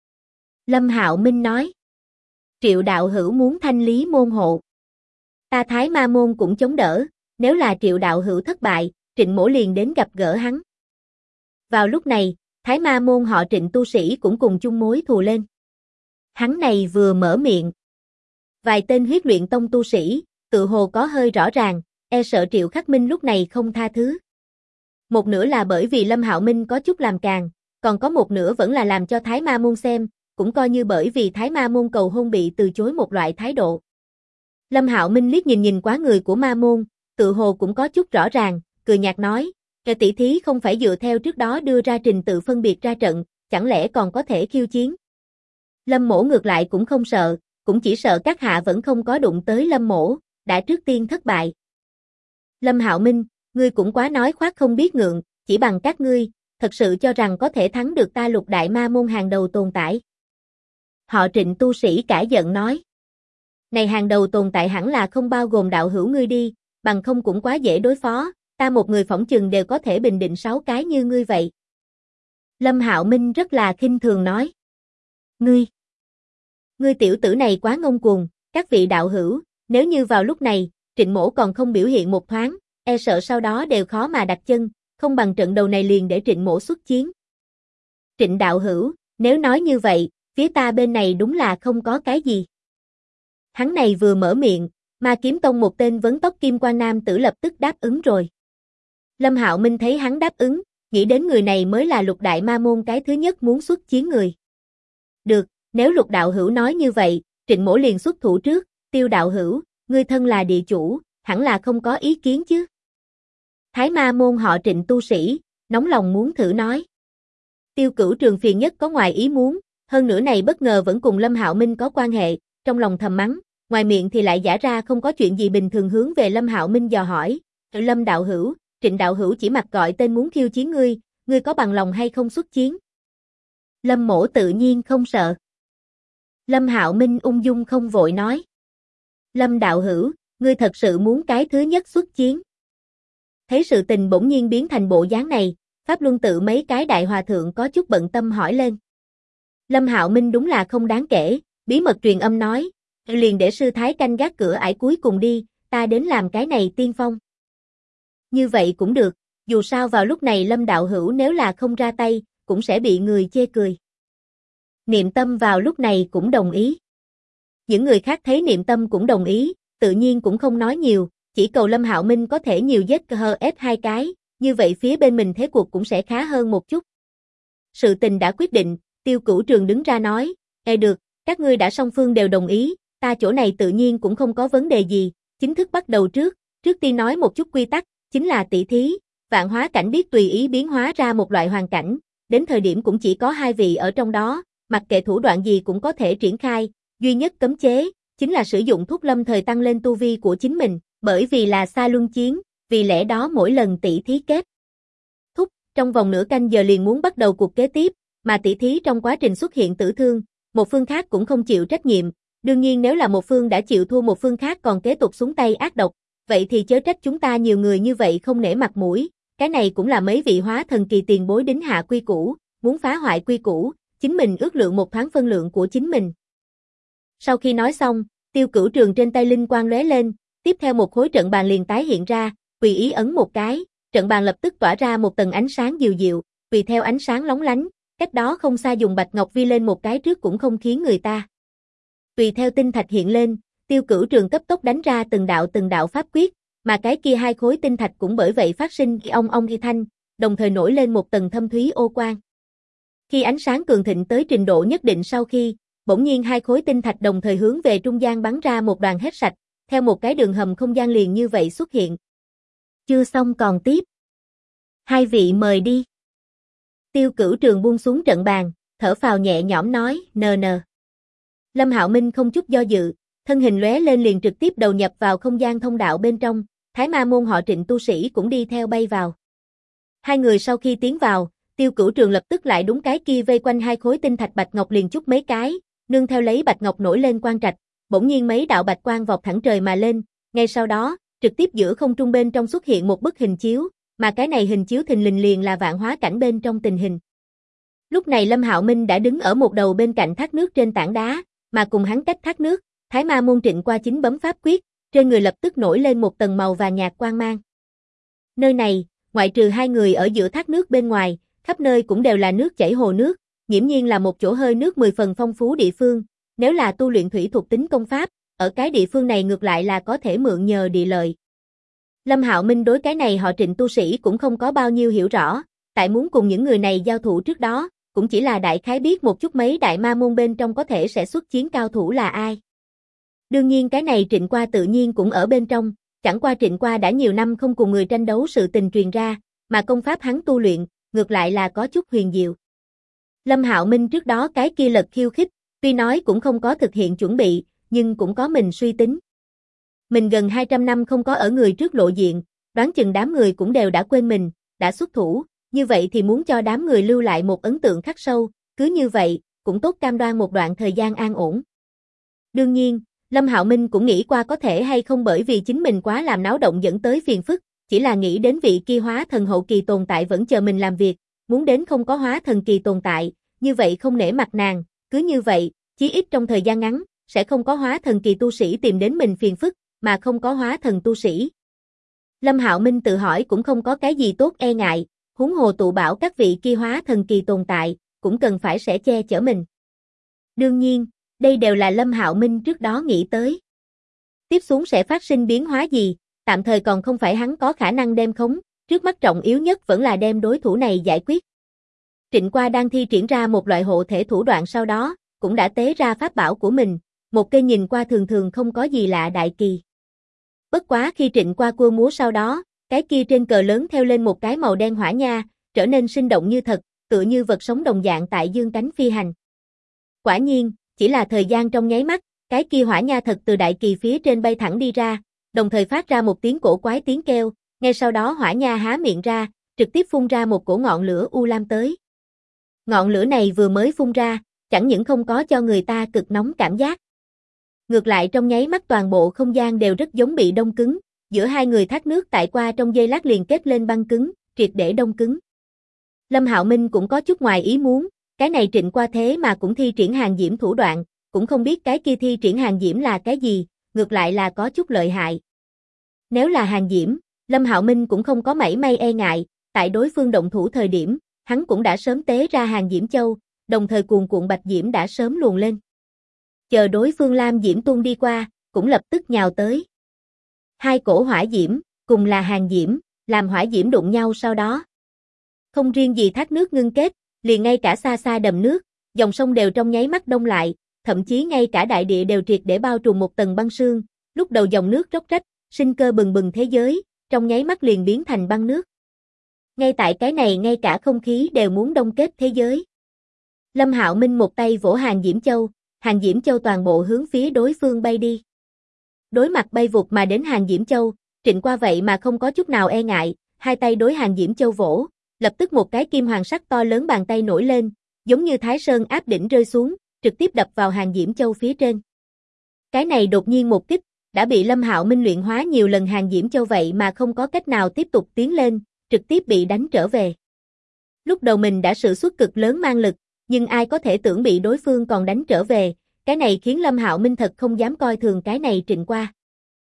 Lâm Hạo Minh nói. Triệu đạo hữu muốn thanh lý môn hộ. Ta Thái Ma môn cũng chống đỡ, nếu là Triệu đạo hữu thất bại, Trịnh mỗ liền đến gặp gỡ hắn. Vào lúc này, Thái Ma môn họ Trịnh tu sĩ cũng cùng chung mối thù lên. Hắn này vừa mở miệng. Vài tên Huyết Luyện Tông tu sĩ, tự hồ có hơi rõ ràng, e sợ Triệu Khắc Minh lúc này không tha thứ. Một nửa là bởi vì Lâm Hạo Minh có chút làm càng, còn có một nửa vẫn là làm cho Thái Ma môn xem, cũng coi như bởi vì Thái Ma môn cầu hôn bị từ chối một loại thái độ. Lâm Hạo Minh liếc nhìn quá người của Ma môn, tự hồ cũng có chút rõ ràng, cười nhạt nói, "Cái tỷ thí không phải dựa theo trước đó đưa ra trình tự phân biệt ra trận, chẳng lẽ còn có thể khiêu chiến?" Lâm mỗ ngược lại cũng không sợ, cũng chỉ sợ các hạ vẫn không có đụng tới Lâm mỗ, đã trước tiên thất bại. Lâm Hạo Minh, ngươi cũng quá nói khoác không biết ngượng, chỉ bằng các ngươi, thật sự cho rằng có thể thắng được ta Lục đại ma môn hàng đầu tồn tại. Họ Trịnh tu sĩ cả giận nói. Này hàng đầu tồn tại hẳn là không bao gồm đạo hữu ngươi đi, bằng không cũng quá dễ đối phó, ta một người phỏng chừng đều có thể bình định 6 cái như ngươi vậy. Lâm Hạo Minh rất là khinh thường nói. Ngươi tiểu tử này quá ngông cuồng, các vị đạo hữu, nếu như vào lúc này, Trịnh mỗ còn không biểu hiện một thoáng, e sợ sau đó đều khó mà đặt chân, không bằng trận đầu này liền để Trịnh mỗ xuất chiến. Trịnh đạo hữu, nếu nói như vậy, phía ta bên này đúng là không có cái gì. Hắn này vừa mở miệng, Ma Kiếm Tông một tên vấn tóc kim quan nam tử lập tức đáp ứng rồi. Lâm Hạo Minh thấy hắn đáp ứng, nghĩ đến người này mới là Lục đại ma môn cái thứ nhất muốn xuất chiến người. Được, nếu Lục đạo hữu nói như vậy, Trịnh mỗ liền xuất thủ trước, Tiêu đạo hữu, ngươi thân là địa chủ, hẳn là không có ý kiến chứ. Thái Ma môn họ Trịnh tu sĩ, nóng lòng muốn thử nói. Tiêu Cửu Trường phiền nhất có ngoài ý muốn, hơn nữa này bất ngờ vẫn cùng Lâm Hạo Minh có quan hệ, trong lòng thầm mắng, ngoài miệng thì lại giả ra không có chuyện gì bình thường hướng về Lâm Hạo Minh dò hỏi, Lâm đạo hữu, Trịnh đạo hữu chỉ mặc gọi tên muốn khiêu chiến ngươi có bằng lòng hay không xuất chiến? Lâm mỗ tự nhiên không sợ. Lâm Hạo Minh ung dung không vội nói. Lâm đạo hữu, ngươi thật sự muốn cái thứ nhất xuất chiến? Thấy sự tình bỗng nhiên biến thành bộ dáng này, Pháp Luân tự mấy cái đại hòa thượng có chút bận tâm hỏi lên. Lâm Hạo Minh đúng là không đáng kể, bí mật truyền âm nói, liền để sư thái canh gác cửa ải cuối cùng đi, ta đến làm cái này tiên phong. Như vậy cũng được, dù sao vào lúc này Lâm đạo hữu nếu là không ra tay, cũng sẽ bị người chê cười. Niệm Tâm vào lúc này cũng đồng ý. Những người khác thấy Niệm Tâm cũng đồng ý, tự nhiên cũng không nói nhiều, chỉ cầu Lâm Hạo Minh có thể nhiều giết HS 2 cái, như vậy phía bên mình thế cuộc cũng sẽ khá hơn một chút. Sự tình đã quyết định, Tiêu Cửu Trường đứng ra nói, được, các ngươi đã song phương đều đồng ý, ta chỗ này tự nhiên cũng không có vấn đề gì, chính thức bắt đầu trước tiên nói một chút quy tắc, chính là tỷ thí, vạn hóa cảnh biết tùy ý biến hóa ra một loại hoàn cảnh, đến thời điểm cũng chỉ có 2 vị ở trong đó, mặc kệ thủ đoạn gì cũng có thể triển khai, duy nhất cấm chế, chính là sử dụng thuốc lâm thời tăng lên tu vi của chính mình, bởi vì là xa luân chiến, vì lẽ đó mỗi lần tỷ thí kết thúc, trong vòng nửa canh giờ liền muốn bắt đầu cuộc kế tiếp, mà tỷ thí trong quá trình xuất hiện tử thương, một phương khác cũng không chịu trách nhiệm, đương nhiên nếu là một phương đã chịu thua một phương khác còn kế tục xuống tay ác độc, vậy thì chớ trách chúng ta nhiều người như vậy không nể mặt mũi, cái này cũng là mấy vị hóa thần kỳ tiền bối đính hạ quy củ, muốn phá hoại quy củ, chính mình ước lượng một thoáng phân lượng của chính mình. Sau khi nói xong, Tiêu Cửu Trường trên tay linh quang lóe lên, tiếp theo một khối trận bàn liền tái hiện ra, tùy ý ấn một cái, trận bàn lập tức tỏa ra một tầng ánh sáng dịu dịu, tùy theo ánh sáng lóng lánh, cách đó không xa dùng bạch ngọc vi lên một cái trước cũng không khiến người ta. Tùy theo tinh thạch hiện lên, Tiêu Cửu Trường cấp tốc đánh ra từng đạo pháp quyết, mà cái kia 2 khối tinh thạch cũng bởi vậy phát sinh ong ong y thanh, đồng thời nổi lên một tầng thâm thúy ô quang. Khi ánh sáng cường thịnh tới trình độ nhất định sau khi, bỗng nhiên 2 khối tinh thạch đồng thời hướng về trung gian bắn ra một đoàn hết sạch, theo một cái đường hầm không gian liền như vậy xuất hiện. Chưa xong còn tiếp. 2 vị mời đi. Tiêu Cửu Trường buông xuống trận bàn, thở phào nhẹ nhõm nói, nờ. Lâm Hạo Minh không chút do dự, thân hình lóe lên liền trực tiếp đầu nhập vào không gian thông đạo bên trong, Thái Ma môn họ Trịnh tu sĩ cũng đi theo bay vào. 2 người sau khi tiến vào, Tiêu Cửu Trường lập tức lại đúng cái kia vây quanh 2 khối tinh thạch bạch ngọc liền chút mấy cái, nương theo lấy bạch ngọc nổi lên quang trạch, bỗng nhiên mấy đạo bạch quang vọt thẳng trời mà lên, ngay sau đó, trực tiếp giữa không trung bên trong xuất hiện một bức hình chiếu, mà cái này hình chiếu thình lình liền là vạn hóa cảnh bên trong tình hình. Lúc này Lâm Hạo Minh đã đứng ở một đầu bên cạnh thác nước trên tảng đá, mà cùng hắn cách thác nước, Thái Ma môn Trịnh qua chính bấm pháp quyết, trên người lập tức nổi lên một tầng màu vàng nhạt quang mang. Nơi này, ngoại trừ 2 người ở giữa thác nước bên ngoài, khắp nơi cũng đều là nước chảy hồ nước, nghiễm nhiên là một chỗ hơi nước 10 phần phong phú địa phương, nếu là tu luyện thủy thuộc tính công pháp, ở cái địa phương này ngược lại là có thể mượn nhờ địa lợi. Lâm Hạo Minh đối cái này họ Trịnh tu sĩ cũng không có bao nhiêu hiểu rõ, tại muốn cùng những người này giao thủ trước đó, cũng chỉ là đại khái biết một chút mấy đại ma môn bên trong có thể sẽ xuất chiến cao thủ là ai. Đương nhiên cái này Trịnh qua tự nhiên cũng ở bên trong, chẳng qua Trịnh qua đã nhiều năm không cùng người tranh đấu sự tình truyền ra, mà công pháp hắn tu luyện, ngược lại là có chút huyền diệu. Lâm Hạo Minh trước đó cái kia lật khiêu khích, tuy nói cũng không có thực hiện chuẩn bị, nhưng cũng có mình suy tính. Mình gần 200 năm không có ở người trước lộ diện, đoán chừng đám người cũng đều đã quên mình, đã xuất thủ, như vậy thì muốn cho đám người lưu lại một ấn tượng khắc sâu, cứ như vậy, cũng tốt cam đoan một đoạn thời gian an ổn. Đương nhiên, Lâm Hạo Minh cũng nghĩ qua có thể hay không bởi vì chính mình quá làm náo động dẫn tới phiền phức, chỉ là nghĩ đến vị kia hóa thần hậu kỳ tồn tại vẫn chờ mình làm việc, muốn đến không có hóa thần kỳ tồn tại, như vậy không nể mặt nàng, cứ như vậy, chí ít trong thời gian ngắn, sẽ không có hóa thần kỳ tu sĩ tìm đến mình phiền phức, mà không có hóa thần tu sĩ. Lâm Hạo Minh tự hỏi cũng không có cái gì tốt e ngại, huống hồ tụ bảo các vị kia hóa thần kỳ tồn tại, cũng cần phải sẽ che chở mình. Đương nhiên, đây đều là Lâm Hạo Minh trước đó nghĩ tới. Tiếp xuống sẽ phát sinh biến hóa gì, tạm thời còn không phải hắn có khả năng đem khống, trước mắt trọng yếu nhất vẫn là đem đối thủ này giải quyết. Trịnh qua đang thi triển ra một loại hộ thể thủ đoạn sau đó, cũng đã tế ra pháp bảo của mình, một cây nhìn qua thường thường không có gì lạ đại kỳ. Bất quá khi Trịnh qua cua múa sau đó, cái kia trên cờ lớn theo lên một cái màu đen hỏa nha, trở nên sinh động như thật, tựa như vật sống đồng dạng tại dương cánh phi hành. Quả nhiên, chỉ là thời gian trong nháy mắt, cái kia hỏa nha thật từ đại kỳ phía trên bay thẳng đi ra, đồng thời phát ra một tiếng cổ quái tiếng kêu, ngay sau đó hỏa nha há miệng ra, trực tiếp phun ra một cổ ngọn lửa u lam tới. Ngọn lửa này vừa mới phun ra, chẳng những không có cho người ta cực nóng cảm giác. Ngược lại trong nháy mắt toàn bộ không gian đều rất giống bị đông cứng, giữa 2 người thác nước tại qua trong giây lát liền kết lên băng cứng, triệt để đông cứng. Lâm Hạo Minh cũng có chút ngoài ý muốn, cái này Trịnh qua thế mà cũng thi triển hàng diễm thủ đoạn, cũng không biết cái kia thi triển hàng diễm là cái gì, ngược lại là có chút lợi hại. Nếu là hàng diễm, Lâm Hạo Minh cũng không có mảy may e ngại, tại đối phương động thủ thời điểm, hắn cũng đã sớm tế ra Hàng Diễm Châu, đồng thời cuồn cuộn bạch diễm đã sớm luồn lên. Chờ đối phương lam diễm tuôn đi qua, cũng lập tức nhào tới. Hai cổ hỏa diễm, cùng là hàng diễm, làm hỏa diễm đụng nhau sau đó. Không riêng gì thác nước ngưng kết, liền ngay cả xa xa đầm nước, dòng sông đều trong nháy mắt đông lại, thậm chí ngay cả đại địa đều triệt để bao trùm một tầng băng sương, lúc đầu dòng nước róc rách, sinh cơ bừng bừng thế giới, trong nháy mắt liền biến thành băng nước. Ngay tại cái này ngay cả không khí đều muốn đông kết thế giới. Lâm Hạo Minh một tay vỗ Hàng Diễm Châu toàn bộ hướng phía đối phương bay đi. Đối mặt bay vụt mà đến Hàng Diễm Châu, Trịnh Qua vậy mà không có chút nào e ngại, hai tay đối Hàng Diễm Châu vỗ, lập tức một cái kim hoàng sắc to lớn bàn tay nổi lên, giống như Thái Sơn áp đỉnh rơi xuống, trực tiếp đập vào Hàng Diễm Châu phía trên. Cái này đột nhiên một kích, đã bị Lâm Hạo Minh luyện hóa nhiều lần Hàng Diễm Châu vậy mà không có cách nào tiếp tục tiến lên, trực tiếp bị đánh trở về. Lúc đầu mình đã sử xuất cực lớn mang lực, nhưng ai có thể tưởng bị đối phương còn đánh trở về, cái này khiến Lâm Hạo Minh thật không dám coi thường cái này Trịnh Qua.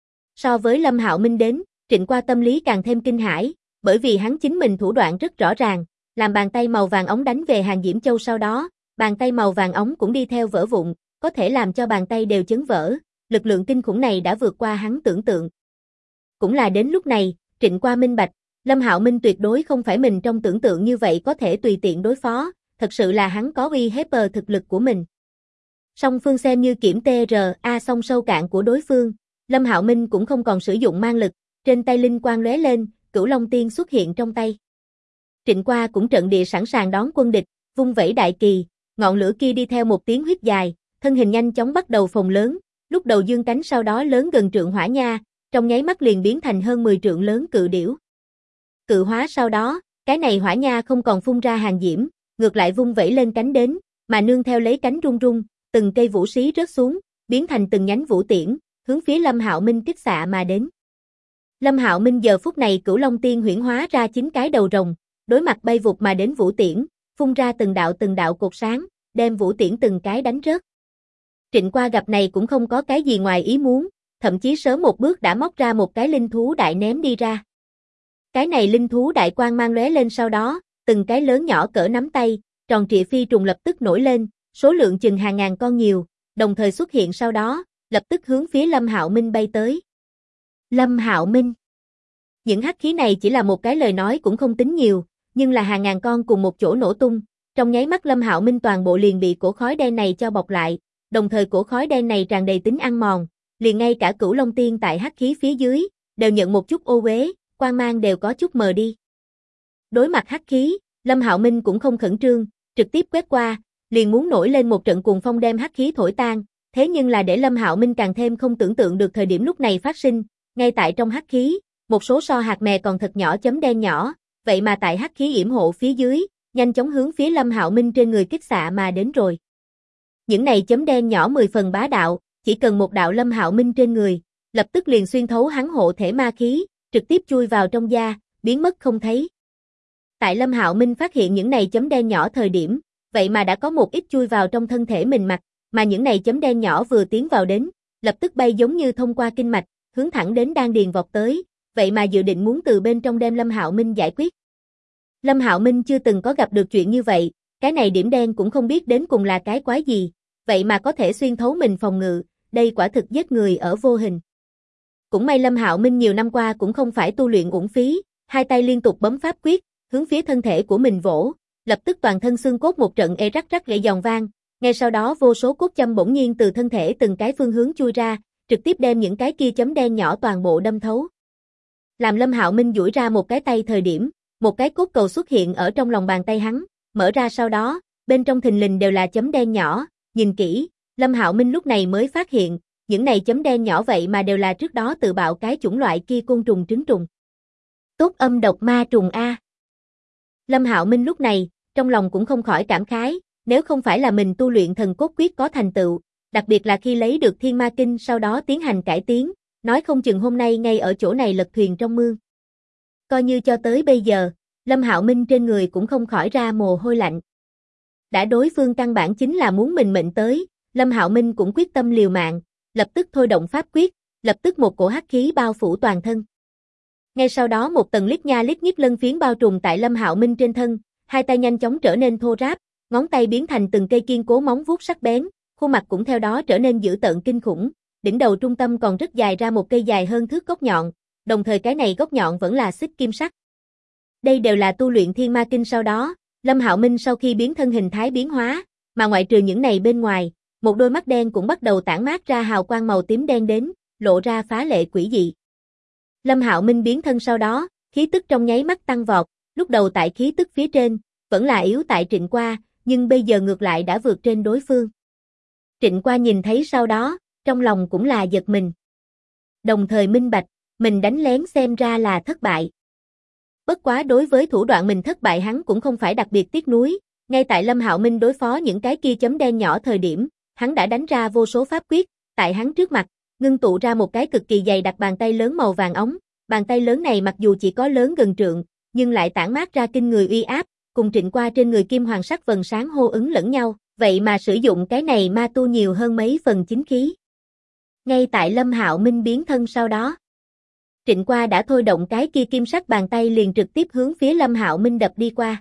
So với Lâm Hạo Minh đến, Trịnh Qua tâm lý càng thêm kinh hãi, bởi vì hắn chính mình thủ đoạn rất rõ ràng, làm bàn tay màu vàng óng đánh về Hàng Diễm Châu sau đó, bàn tay màu vàng óng cũng đi theo vỡ vụn, có thể làm cho bàn tay đều chấn vỡ, lực lượng kinh khủng này đã vượt qua hắn tưởng tượng. Cũng là đến lúc này, Trịnh Qua minh bạch, Lâm Hạo Minh tuyệt đối không phải mình trong tưởng tượng như vậy có thể tùy tiện đối phó, thật sự là hắn có uy hiếp thực lực của mình. Song phương xem như kiểm TRA xong sâu cạn của đối phương, Lâm Hạo Minh cũng không còn sử dụng mang lực, trên tay linh quang lóe lên, Cửu Long Tiên xuất hiện trong tay. Trịnh Qua cũng trận địa sẵn sàng đón quân địch, vung vẩy đại kỳ, ngọn lửa kia đi theo một tiếng huyết dài, thân hình nhanh chóng bắt đầu phồng lớn, lúc đầu dương cánh sau đó lớn gần trượng hỏa nha, trong nháy mắt liền biến thành hơn 10 trượng lớn cự điểu. Cự hóa sau đó, cái này hỏa nha không còn phun ra hàng diễm, ngược lại vung vẩy lên cánh đến, mà nương theo lấy cánh rung rung, từng cây vũ xí rớt xuống, biến thành từng nhánh vũ tiễn, hướng phía Lâm Hạo Minh kích xạ mà đến. Lâm Hạo Minh giờ phút này Cửu Long Tiên huyễn hóa ra 9 cái đầu rồng, đối mặt bay vụt mà đến vũ tiễn, phun ra từng đạo cột sáng, đem vũ tiễn từng cái đánh rớt. Trịnh Qua gặp này cũng không có cái gì ngoài ý muốn, thậm chí sớm một bước đã móc ra một cái linh thú đại ném đi ra. Cái này linh thú đại quang mang lóe lên sau đó, từng cái lớn nhỏ cỡ nắm tay, tròn trịa phi trùng lập tức nổi lên, số lượng chừng hàng ngàn con nhiều, đồng thời xuất hiện sau đó, lập tức hướng phía Lâm Hạo Minh bay tới. Lâm Hạo Minh. Những hắc khí này chỉ là một cái lời nói cũng không tính nhiều, nhưng là hàng ngàn con cùng một chỗ nổ tung, trong nháy mắt Lâm Hạo Minh toàn bộ liền bị cổ khói đen này cho bọc lại, đồng thời cổ khói đen này tràn đầy tính ăn mòn, liền ngay cả Cửu Long Tiên tại hắc khí phía dưới, đều nhận một chút ô uế, quang mang đều có chút mờ đi. Đối mặt hắc khí, Lâm Hạo Minh cũng không khẩn trương, trực tiếp quét qua, liền muốn nổi lên một trận cuồng phong đem hắc khí thổi tan, thế nhưng là để Lâm Hạo Minh càng thêm không tưởng tượng được thời điểm lúc này phát sinh, ngay tại trong hắc khí, một số so hạt mè còn thật nhỏ chấm đen nhỏ, vậy mà tại hắc khí yểm hộ phía dưới, nhanh chóng hướng phía Lâm Hạo Minh trên người kích xạ mà đến rồi. Những này chấm đen nhỏ 10 phần bá đạo, chỉ cần một đạo Lâm Hạo Minh trên người, lập tức liền xuyên thấu hắn hộ thể ma khí, trực tiếp chui vào trong da, biến mất không thấy. Tại Lâm Hạo Minh phát hiện những này chấm đen nhỏ thời điểm, vậy mà đã có một ít chui vào trong thân thể mình mặt, mà những này chấm đen nhỏ vừa tiến vào đến, lập tức bay giống như thông qua kinh mạch, hướng thẳng đến đan điền vọt tới, vậy mà dự định muốn từ bên trong đem Lâm Hạo Minh giải quyết. Lâm Hạo Minh chưa từng có gặp được chuyện như vậy, cái này điểm đen cũng không biết đến cùng là cái quái gì, vậy mà có thể xuyên thấu mình phòng ngự, đây quả thực giết người ở vô hình. Cũng may Lâm Hạo Minh nhiều năm qua cũng không phải tu luyện uổng phí, hai tay liên tục bấm pháp quyết, hướng phía thân thể của mình vỗ, lập tức toàn thân xương cốt một trận ê rắc rắc gãy giòn vang, ngay sau đó vô số cốt châm bỗng nhiên từ thân thể từng cái phương hướng chui ra, trực tiếp đem những cái kia chấm đen nhỏ toàn bộ đâm thấu. Làm Lâm Hạo Minh duỗi ra một cái tay thời điểm, một cái cốt cầu xuất hiện ở trong lòng bàn tay hắn, mở ra sau đó, bên trong thình lình đều là chấm đen nhỏ, nhìn kỹ, Lâm Hạo Minh lúc này mới phát hiện, những này chấm đen nhỏ vậy mà đều là trước đó tự bạo cái chủng loại kia côn trùng trứng trùng. Tốt âm độc ma trùng A. Lâm Hạo Minh lúc này, trong lòng cũng không khỏi cảm khái, nếu không phải là mình tu luyện thần cốt quyết có thành tựu, đặc biệt là khi lấy được Thiên Ma Kinh sau đó tiến hành cải tiến, nói không chừng hôm nay ngay ở chỗ này lật thuyền trong mương. Coi như cho tới bây giờ, Lâm Hạo Minh trên người cũng không khỏi ra mồ hôi lạnh. Đã đối phương căn bản chính là muốn mình mệnh tới, Lâm Hạo Minh cũng quyết tâm liều mạng, lập tức thôi động pháp quyết, lập tức một cổ hắc khí bao phủ toàn thân. Ngay sau đó một tầng lít nha lít nhít lân phiến bao trùm tại Lâm Hạo Minh trên thân, hai tay nhanh chóng trở nên thô ráp, ngón tay biến thành từng cây kiên cố móng vuốt sắc bén, khuôn mặt cũng theo đó trở nên dữ tợn kinh khủng, đỉnh đầu trung tâm còn rất dài ra một cây dài hơn thước gốc nhọn, đồng thời cái này gốc nhọn vẫn là xích kim sắc. Đây đều là tu luyện Thiên Ma Kinh sau đó, Lâm Hạo Minh sau khi biến thân hình thái biến hóa, mà ngoại trừ những này bên ngoài, một đôi mắt đen cũng bắt đầu tản mát ra hào quang màu tím đen đến, lộ ra phá lệ quỷ dị. Lâm Hạo Minh biến thân sau đó, khí tức trong nháy mắt tăng vọt, lúc đầu tại khí tức phía trên, vẫn là yếu tại Trịnh Qua, nhưng bây giờ ngược lại đã vượt trên đối phương. Trịnh Qua nhìn thấy sau đó, trong lòng cũng là giật mình. Đồng thời minh bạch, mình đánh lén xem ra là thất bại. Bất quá đối với thủ đoạn mình thất bại hắn cũng không phải đặc biệt tiếc nuối, ngay tại Lâm Hạo Minh đối phó những cái kia chấm đen nhỏ thời điểm, hắn đã đánh ra vô số pháp quyết, tại hắn trước mặt, ngưng tụ ra một cái cực kỳ dày đặc bàn tay lớn màu vàng óng, bàn tay lớn này mặc dù chỉ có lớn gần trượng, nhưng lại tản mát ra kinh người uy áp, cùng Trịnh Qua trên người kim hoàng sắc vầng sáng hô ứng lẫn nhau, vậy mà sử dụng cái này ma tu nhiều hơn mấy phần chính khí. Ngay tại Lâm Hạo Minh biến thân sau đó, Trịnh Qua đã thôi động cái kia kim sắc bàn tay liền trực tiếp hướng phía Lâm Hạo Minh đập đi qua.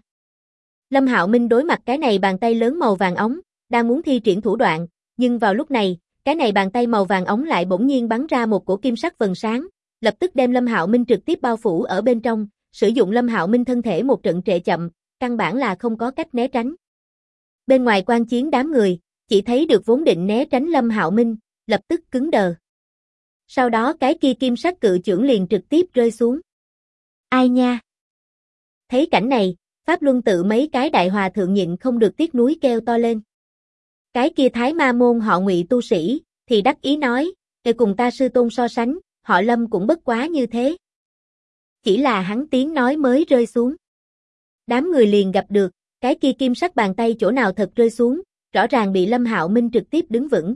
Lâm Hạo Minh đối mặt cái này bàn tay lớn màu vàng óng, đang muốn thi triển thủ đoạn, nhưng vào lúc này, cái này bàn tay màu vàng óng lại bỗng nhiên bắn ra một cổ kim sắc vầng sáng, lập tức đem Lâm Hạo Minh trực tiếp bao phủ ở bên trong, sử dụng Lâm Hạo Minh thân thể một trận trệ chậm, căn bản là không có cách né tránh. Bên ngoài quan chiến đám người, chỉ thấy được vốn định né tránh Lâm Hạo Minh, lập tức cứng đờ. Sau đó cái kia kim sắc cự chưởng liền trực tiếp rơi xuống. Ai nha? Thấy cảnh này, Pháp Luân tự mấy cái đại hòa thượng nhịn không được tiếc nuối kêu to lên. Cái kia Thái Ma môn họ Ngụy tu sĩ, thì đắc ý nói, để cùng ta sư tôn so sánh, họ Lâm cũng bất quá như thế. Chỉ là hắn tiếng nói mới rơi xuống. Đám người liền gặp được, cái kia kim sắc bàn tay chỗ nào thật rơi xuống, rõ ràng bị Lâm Hạo Minh trực tiếp đứng vững.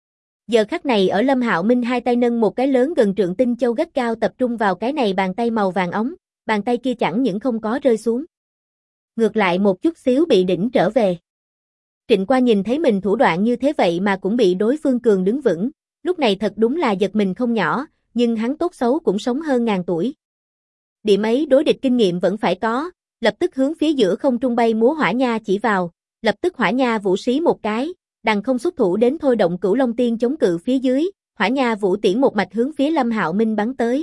Giờ khắc này ở Lâm Hạo Minh hai tay nâng một cái lớn gần trượng tinh châu gắt cao tập trung vào cái này bàn tay màu vàng óng, bàn tay kia chẳng những không có rơi xuống. Ngược lại một chút xíu bị đỉnh trở về. Trịnh Qua nhìn thấy mình thủ đoạn như thế vậy mà cũng bị đối phương cường đứng vững, lúc này thật đúng là giật mình không nhỏ, nhưng hắn tốt xấu cũng sống hơn ngàn tuổi. Điểm ấy đối địch kinh nghiệm vẫn phải có, lập tức hướng phía giữa không trung bay múa hỏa nha chỉ vào, lập tức hỏa nha vũ xí một cái, đằng không xuất thủ đến thôi động Cửu Long Tiên chống cự phía dưới, hỏa nha vũ tiễn một mạch hướng phía Lâm Hạo Minh bắn tới.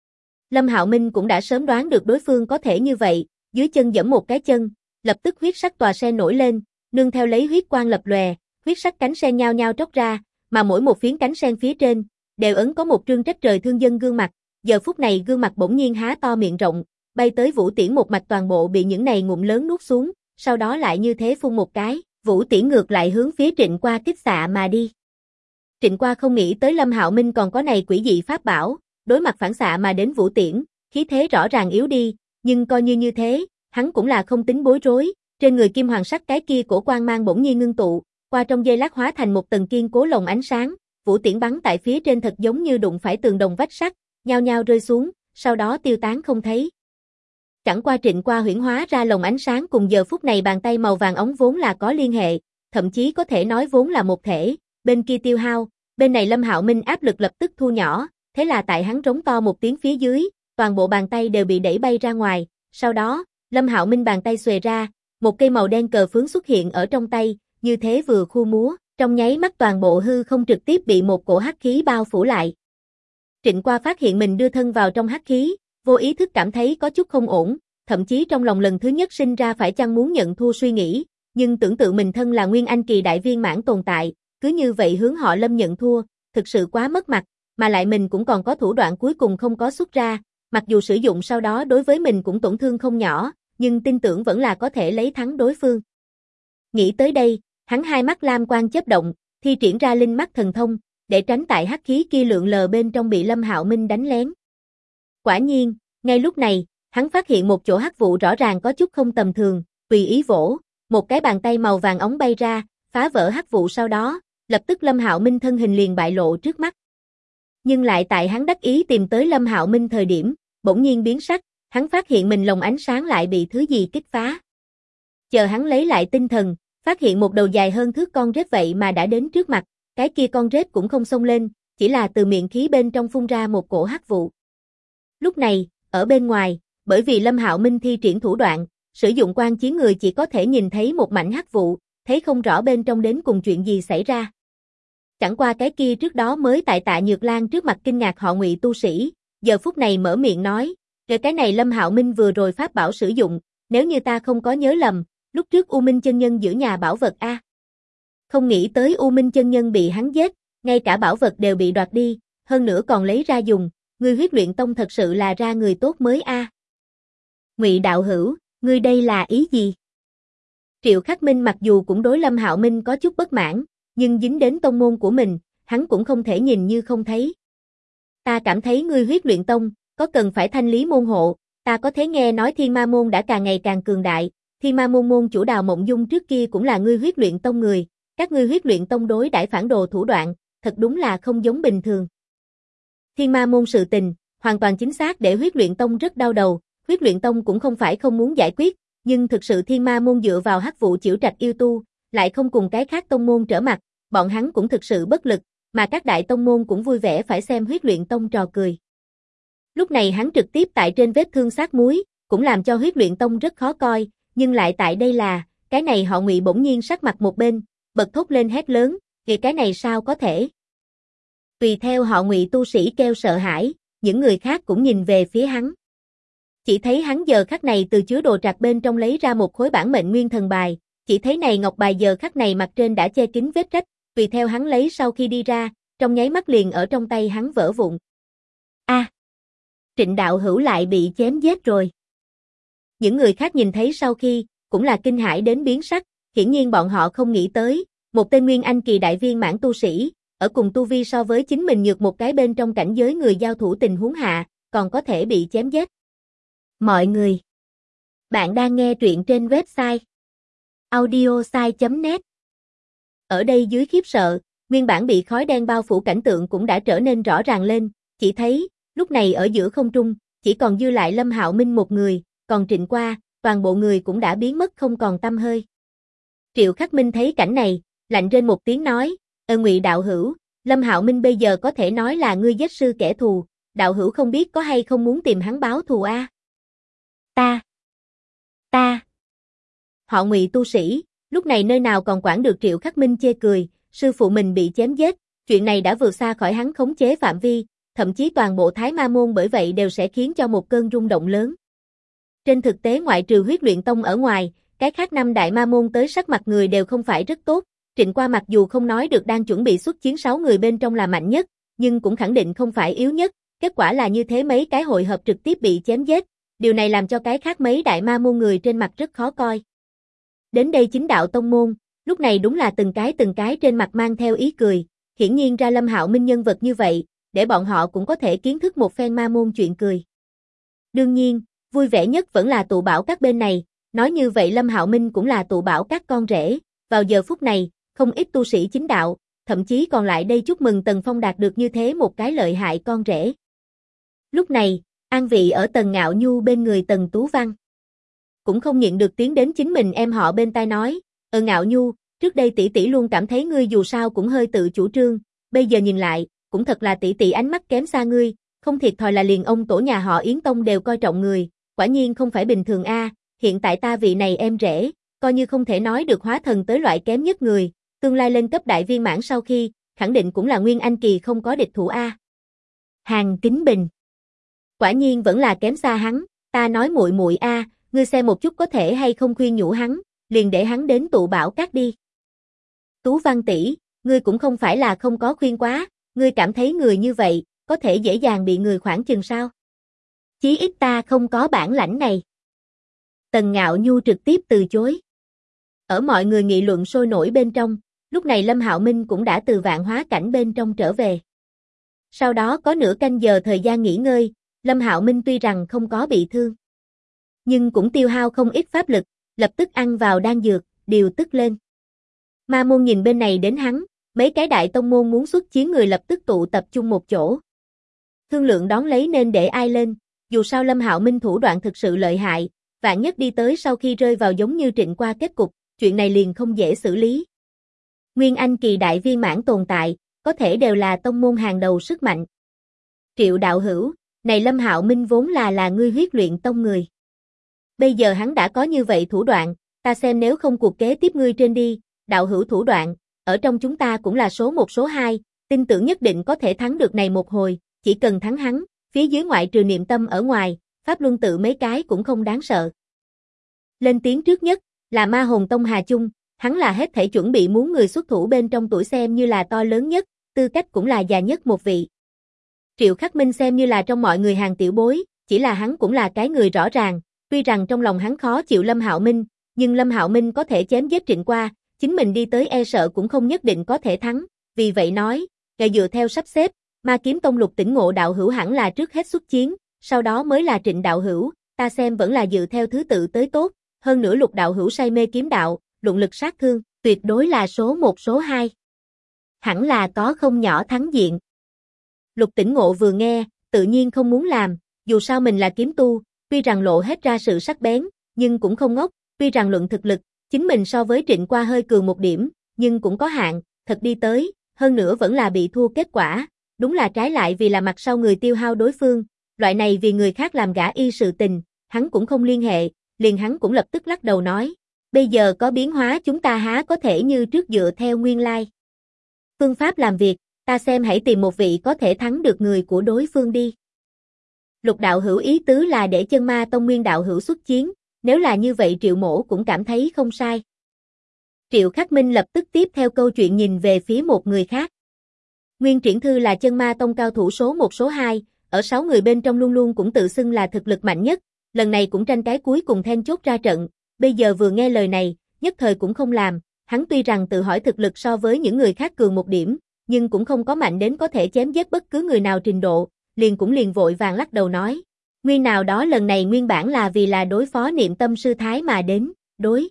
Lâm Hạo Minh cũng đã sớm đoán được đối phương có thể như vậy, dưới chân giẫm một cái chân, lập tức huyết sắc tòa sen nổi lên, nương theo lấy huyết quang lập lòe, huyết sắc cánh sen nhao nhao tróc ra, mà mỗi một phiến cánh sen phía trên đều ấn có một trương trách trời thương dân gương mặt. Giờ phút này gương mặt bỗng nhiên há to miệng rộng, bay tới vũ tiễn một mạch toàn bộ bị những này ngụm lớn nuốt xuống, sau đó lại như thế phun một cái, vũ tiễn ngược lại hướng phía Trịnh Qua kích xạ mà đi. Trịnh Qua không nghĩ tới Lâm Hạo Minh còn có này quỷ dị pháp bảo, đối mặt phản xạ mà đến vũ tiễn, khí thế rõ ràng yếu đi, nhưng coi như thế, hắn cũng là không tính bối rối, trên người kim hoàng sắc cái kia cổ quang mang bỗng nhiên ngưng tụ, qua trong giây lát hóa thành một tầng kiên cố lồng ánh sáng, vũ tiễn bắn tại phía trên thật giống như đụng phải tường đồng vách sắt, nhao nhao rơi xuống, sau đó tiêu tán không thấy. Chẳng qua Trịnh Qua huyễn hóa ra lồng ánh sáng cùng giờ phút này bàn tay màu vàng óng vốn là có liên hệ, thậm chí có thể nói vốn là một thể, bên kia tiêu hao, bên này Lâm Hạo Minh áp lực lập tức thu nhỏ, thế là tại hắn rống to một tiếng phía dưới, toàn bộ bàn tay đều bị đẩy bay ra ngoài, sau đó, Lâm Hạo Minh bàn tay xuề ra, một cây màu đen cờ phướng xuất hiện ở trong tay, như thế vừa khu múa, trong nháy mắt toàn bộ hư không trực tiếp bị một cổ hắc khí bao phủ lại. Trịnh Qua phát hiện mình đưa thân vào trong hắc khí, vô ý thức cảm thấy có chút không ổn, thậm chí trong lòng lần thứ nhất sinh ra phải chăng muốn nhận thua suy nghĩ, nhưng tưởng tượng mình thân là Nguyên Anh kỳ đại viên mãn tồn tại, cứ như vậy hướng họ Lâm nhận thua, thực sự quá mất mặt, mà lại mình cũng còn có thủ đoạn cuối cùng không có xuất ra, mặc dù sử dụng sau đó đối với mình cũng tổn thương không nhỏ, nhưng tin tưởng vẫn là có thể lấy thắng đối phương. Nghĩ tới đây, hắn hai mắt lam quang chớp động, thi triển ra linh mắt thần thông, để tránh tại hắc khí kia lượn lờ bên trong bị Lâm Hạo Minh đánh lén. Quả nhiên, ngay lúc này, hắn phát hiện một chỗ hắc vụ rõ ràng có chút không tầm thường, tùy ý vỗ, một cái bàn tay màu vàng óng bay ra, phá vỡ hắc vụ sau đó, lập tức Lâm Hạo Minh thân hình liền bại lộ trước mắt. Nhưng lại tại hắn đắc ý tìm tới Lâm Hạo Minh thời điểm, bỗng nhiên biến sắc, hắn phát hiện mình lồng ánh sáng lại bị thứ gì kích phá. Chờ hắn lấy lại tinh thần, phát hiện một đầu dài hơn thước con rết vậy mà đã đến trước mặt, cái kia con rết cũng không xông lên, chỉ là từ miệng khí bên trong phun ra một cổ hắc vụ. Lúc này, ở bên ngoài, bởi vì Lâm Hạo Minh thi triển thủ đoạn, sử dụng quan chiến người chỉ có thể nhìn thấy một mảnh hắc vụ, thấy không rõ bên trong đến cùng chuyện gì xảy ra. Chẳng qua cái kia trước đó mới tại Tạ Nhược Lan trước mặt kinh ngạc họ Ngụy tu sĩ, giờ phút này mở miệng nói, cái này Lâm Hạo Minh vừa rồi pháp bảo sử dụng, nếu như ta không có nhớ lầm, lúc trước U Minh chân nhân giữ nhà bảo vật a. Không nghĩ tới U Minh chân nhân bị hắn giết, ngay cả bảo vật đều bị đoạt đi, hơn nữa còn lấy ra dùng, ngươi Huyết Luyện Tông thật sự là ra người tốt mới a. Ngụy đạo hữu, ngươi đây là ý gì? Triệu Khắc Minh mặc dù cũng đối Lâm Hạo Minh có chút bất mãn, nhưng dính đến tông môn của mình, hắn cũng không thể nhìn như không thấy. Ta cảm thấy ngươi Huyết Luyện Tông, có cần phải thanh lý môn hộ, ta có thể nghe nói Thiên Ma môn đã càng ngày càng cường đại, Thiên Ma môn môn chủ Đào Mộng Dung trước kia cũng là ngươi Huyết Luyện Tông người, các ngươi Huyết Luyện Tông đối đãi phản đồ thủ đoạn, thật đúng là không giống bình thường. Thiên Ma môn sự tình, hoàn toàn chính xác để Huyết Luyện Tông rất đau đầu, Huyết Luyện Tông cũng không phải không muốn giải quyết, nhưng thực sự Thiên Ma môn dựa vào hắc vụ chiểu trạch yêu tu, lại không cùng cái khác tông môn trở mặt, bọn hắn cũng thực sự bất lực, mà các đại tông môn cũng vui vẻ phải xem Huyết Luyện Tông trò cười. Lúc này hắn trực tiếp tại trên vết thương sát muối, cũng làm cho Huyết Luyện Tông rất khó coi, nhưng lại tại đây là, cái này họ Ngụy bỗng nhiên sắc mặt một bên, bật thốt lên hét lớn, "Kìa cái này sao có thể?" Tùy theo họ Ngụy tu sĩ kêu sợ hãi, những người khác cũng nhìn về phía hắn. Chỉ thấy hắn giờ khắc này từ chứa đồ trạc bên trong lấy ra một khối bản mệnh nguyên thần bài, chỉ thấy này ngọc bài giờ khắc này mặt trên đã che kín vết rách, tùy theo hắn lấy sau khi đi ra, trong nháy mắt liền ở trong tay hắn vỡ vụn. A, Trịnh đạo hữu lại bị chém giết rồi. Những người khác nhìn thấy sau khi, cũng là kinh hãi đến biến sắc, hiển nhiên bọn họ không nghĩ tới, một tên Nguyên Anh kỳ đại viên mãn tu sĩ, ở cùng tu vi so với chính mình nhược một cái bên trong cảnh giới người giao thủ tình huống hạ, còn có thể bị chém giết. Mọi người, bạn đang nghe truyện trên website audiosai.net. Ở đây dưới khiếp sợ, nguyên bản bị khói đen bao phủ cảnh tượng cũng đã trở nên rõ ràng lên, chỉ thấy, lúc này ở giữa không trung, chỉ còn dư lại Lâm Hạo Minh một người, còn Trịnh Qua, toàn bộ người cũng đã biến mất không còn tăm hơi. Triệu Khắc Minh thấy cảnh này, lạnh rên một tiếng nói, Ngụy đạo hữu, Lâm Hạo Minh bây giờ có thể nói là ngươi giết sư kẻ thù, đạo hữu không biết có hay không muốn tìm hắn báo thù a? Ta. Họ Ngụy tu sĩ, lúc này nơi nào còn quản được Triệu Khắc Minh chê cười, sư phụ mình bị chém giết, chuyện này đã vượt xa khỏi hắn khống chế phạm vi, thậm chí toàn bộ Thái Ma môn bởi vậy đều sẽ khiến cho một cơn rung động lớn. Trên thực tế ngoại trừ Huyết Luyện Tông ở ngoài, cái khác năm đại ma môn tới sắc mặt người đều không phải rất tốt, Trịnh Qua mặc dù không nói được đang chuẩn bị xuất chiến 6 người bên trong là mạnh nhất, nhưng cũng khẳng định không phải yếu nhất, kết quả là như thế mấy cái hội hợp trực tiếp bị chém giết, điều này làm cho cái khác mấy đại ma môn người trên mặt rất khó coi. Đến đây chính đạo tông môn, lúc này đúng là từng cái trên mặt mang theo ý cười, hiển nhiên ra Lâm Hạo Minh nhân vật như vậy, để bọn họ cũng có thể kiến thức một phen ma môn chuyện cười. Đương nhiên, vui vẻ nhất vẫn là tụ bảo các bên này, nói như vậy Lâm Hạo Minh cũng là tụ bảo các con rể, vào giờ phút này, không ít tu sĩ chính đạo, thậm chí còn lại đây chúc mừng Tần Phong đạt được như thế một cái lợi hại con rể. Lúc này, an vị ở Tần Ngạo Nhu bên người Tần Tú Văn. Cũng không nhịn được tiến đến chính mình em họ bên tai nói, Ngạo Nhu, trước đây tỷ tỷ luôn cảm thấy ngươi dù sao cũng hơi tự chủ trương, bây giờ nhìn lại, cũng thật là tỷ tỷ ánh mắt kém xa ngươi, không thiệt thòi là liền ông tổ nhà họ Yến Tông đều coi trọng người, quả nhiên không phải bình thường a, hiện tại ta vị này em rể, coi như không thể nói được hóa thần tới loại kém nhất người, tương lai lên cấp đại viên mãn sau khi, khẳng định cũng là Nguyên Anh kỳ không có địch thủ a. Hàng Kính Bình. Quả nhiên vẫn là kém xa hắn, ta nói muội muội a, ngươi xem một chút có thể hay không khuyên nhủ hắn, liền để hắn đến tụ bảo các đi. Tú Văn tỷ, ngươi cũng không phải là không có khuyên quá, ngươi cảm thấy người như vậy, có thể dễ dàng bị người khoảng chừng sao? Chí ít ta không có bản lãnh này. Tần Ngạo Nhu trực tiếp từ chối. Ở mọi người nghị luận sôi nổi bên trong, lúc này Lâm Hạo Minh cũng đã từ vạn hóa cảnh bên trong trở về. Sau đó có nửa canh giờ thời gian nghỉ ngơi, Lâm Hạo Minh tuy rằng không có bị thương, nhưng cũng tiêu hao không ít pháp lực, lập tức ăn vào đan dược, điều tức lên. Ma môn nhìn bên này đến hắn, mấy cái đại tông môn muốn xuất chiến người lập tức tụ tập trung một chỗ. Thương lượng đón lấy nên để ai lên, dù sao Lâm Hạo Minh thủ đoạn thực sự lợi hại, vạn nhất đi tới sau khi rơi vào giống như Trịnh Qua kết cục, chuyện này liền không dễ xử lý. Nguyên Anh kỳ đại viên mãn tồn tại, có thể đều là tông môn hàng đầu sức mạnh. Triệu đạo hữu, này Lâm Hạo Minh vốn là ngươi Huyết Luyện Tông người. Bây giờ hắn đã có như vậy thủ đoạn, ta xem nếu không cuộc kế tiếp ngươi trên đi, đạo hữu thủ đoạn, ở trong chúng ta cũng là số 1 số 2, tin tưởng nhất định có thể thắng được này một hồi, chỉ cần thắng hắn, phía dưới ngoại trừ Niệm Tâm ở ngoài, Pháp Luân tự mấy cái cũng không đáng sợ. Lên tiếng trước nhất, là Ma Hồn Tông Hà Chung, hắn là hết thảy chuẩn bị muốn người xuất thủ bên trong tuổi xem như là to lớn nhất, tư cách cũng là già nhất một vị. Triệu Khắc Minh xem như là trong mọi người hàng tiểu bối, chỉ là hắn cũng là cái người rõ ràng, tuy rằng trong lòng hắn khó chịu Lâm Hạo Minh, nhưng Lâm Hạo Minh có thể chém giết Trịnh Qua, chính mình đi tới e sợ cũng không nhất định có thể thắng, vì vậy nói, ngài dựa theo sắp xếp, Ma Kiếm Tông Lục Tỉnh Ngộ đạo hữu hẳn là trước hết xuất chiến, sau đó mới là Trịnh đạo hữu, ta xem vẫn là dựa theo thứ tự tới tốt, hơn nữa Lục đạo hữu say mê kiếm đạo, luận lực sát thương, tuyệt đối là số 1 số 2. Hẳn là có không nhỏ thắng diện. Lục Tỉnh Ngộ vừa nghe, tự nhiên không muốn làm, dù sao mình là kiếm tu, tuy rằng lộ hết ra sự sắc bén, nhưng cũng không ngốc, tuy rằng luận thực lực, chính mình so với Trịnh Qua hơi cường một điểm, nhưng cũng có hạn, thật đi tới, hơn nữa vẫn là bị thua kết quả, đúng là trái lại vì là mặt sau người tiêu hao đối phương, loại này vì người khác làm gã y sự tình, hắn cũng không liên hệ, liền hắn cũng lập tức lắc đầu nói, bây giờ có biến hóa chúng ta há có thể như trước dựa theo nguyên lai. Phương pháp làm việc, ta xem hãy tìm một vị có thể thắng được người của đối phương đi. Lục đạo hữu ý tứ là để Chân Ma Tông Nguyên đạo hữu xuất chiến, nếu là như vậy Triệu Mỗ cũng cảm thấy không sai. Triệu Khắc Minh lập tức tiếp theo câu chuyện nhìn về phía một người khác. Nguyên Triển Thư là Chân Ma Tông cao thủ số 1 số 2, ở 6 người bên trong luôn luôn cũng tự xưng là thực lực mạnh nhất, lần này cũng tranh cái cuối cùng then chốt ra trận, bây giờ vừa nghe lời này, nhất thời cũng không làm, hắn tuy rằng tự hỏi thực lực so với những người khác cường một điểm, nhưng cũng không có mạnh đến có thể chém giết bất cứ người nào trình độ, liền vội vàng lắc đầu nói, nguyên nào đó lần này nguyên bản là vì là đối phó Niệm Tâm sư thái mà đến, đối.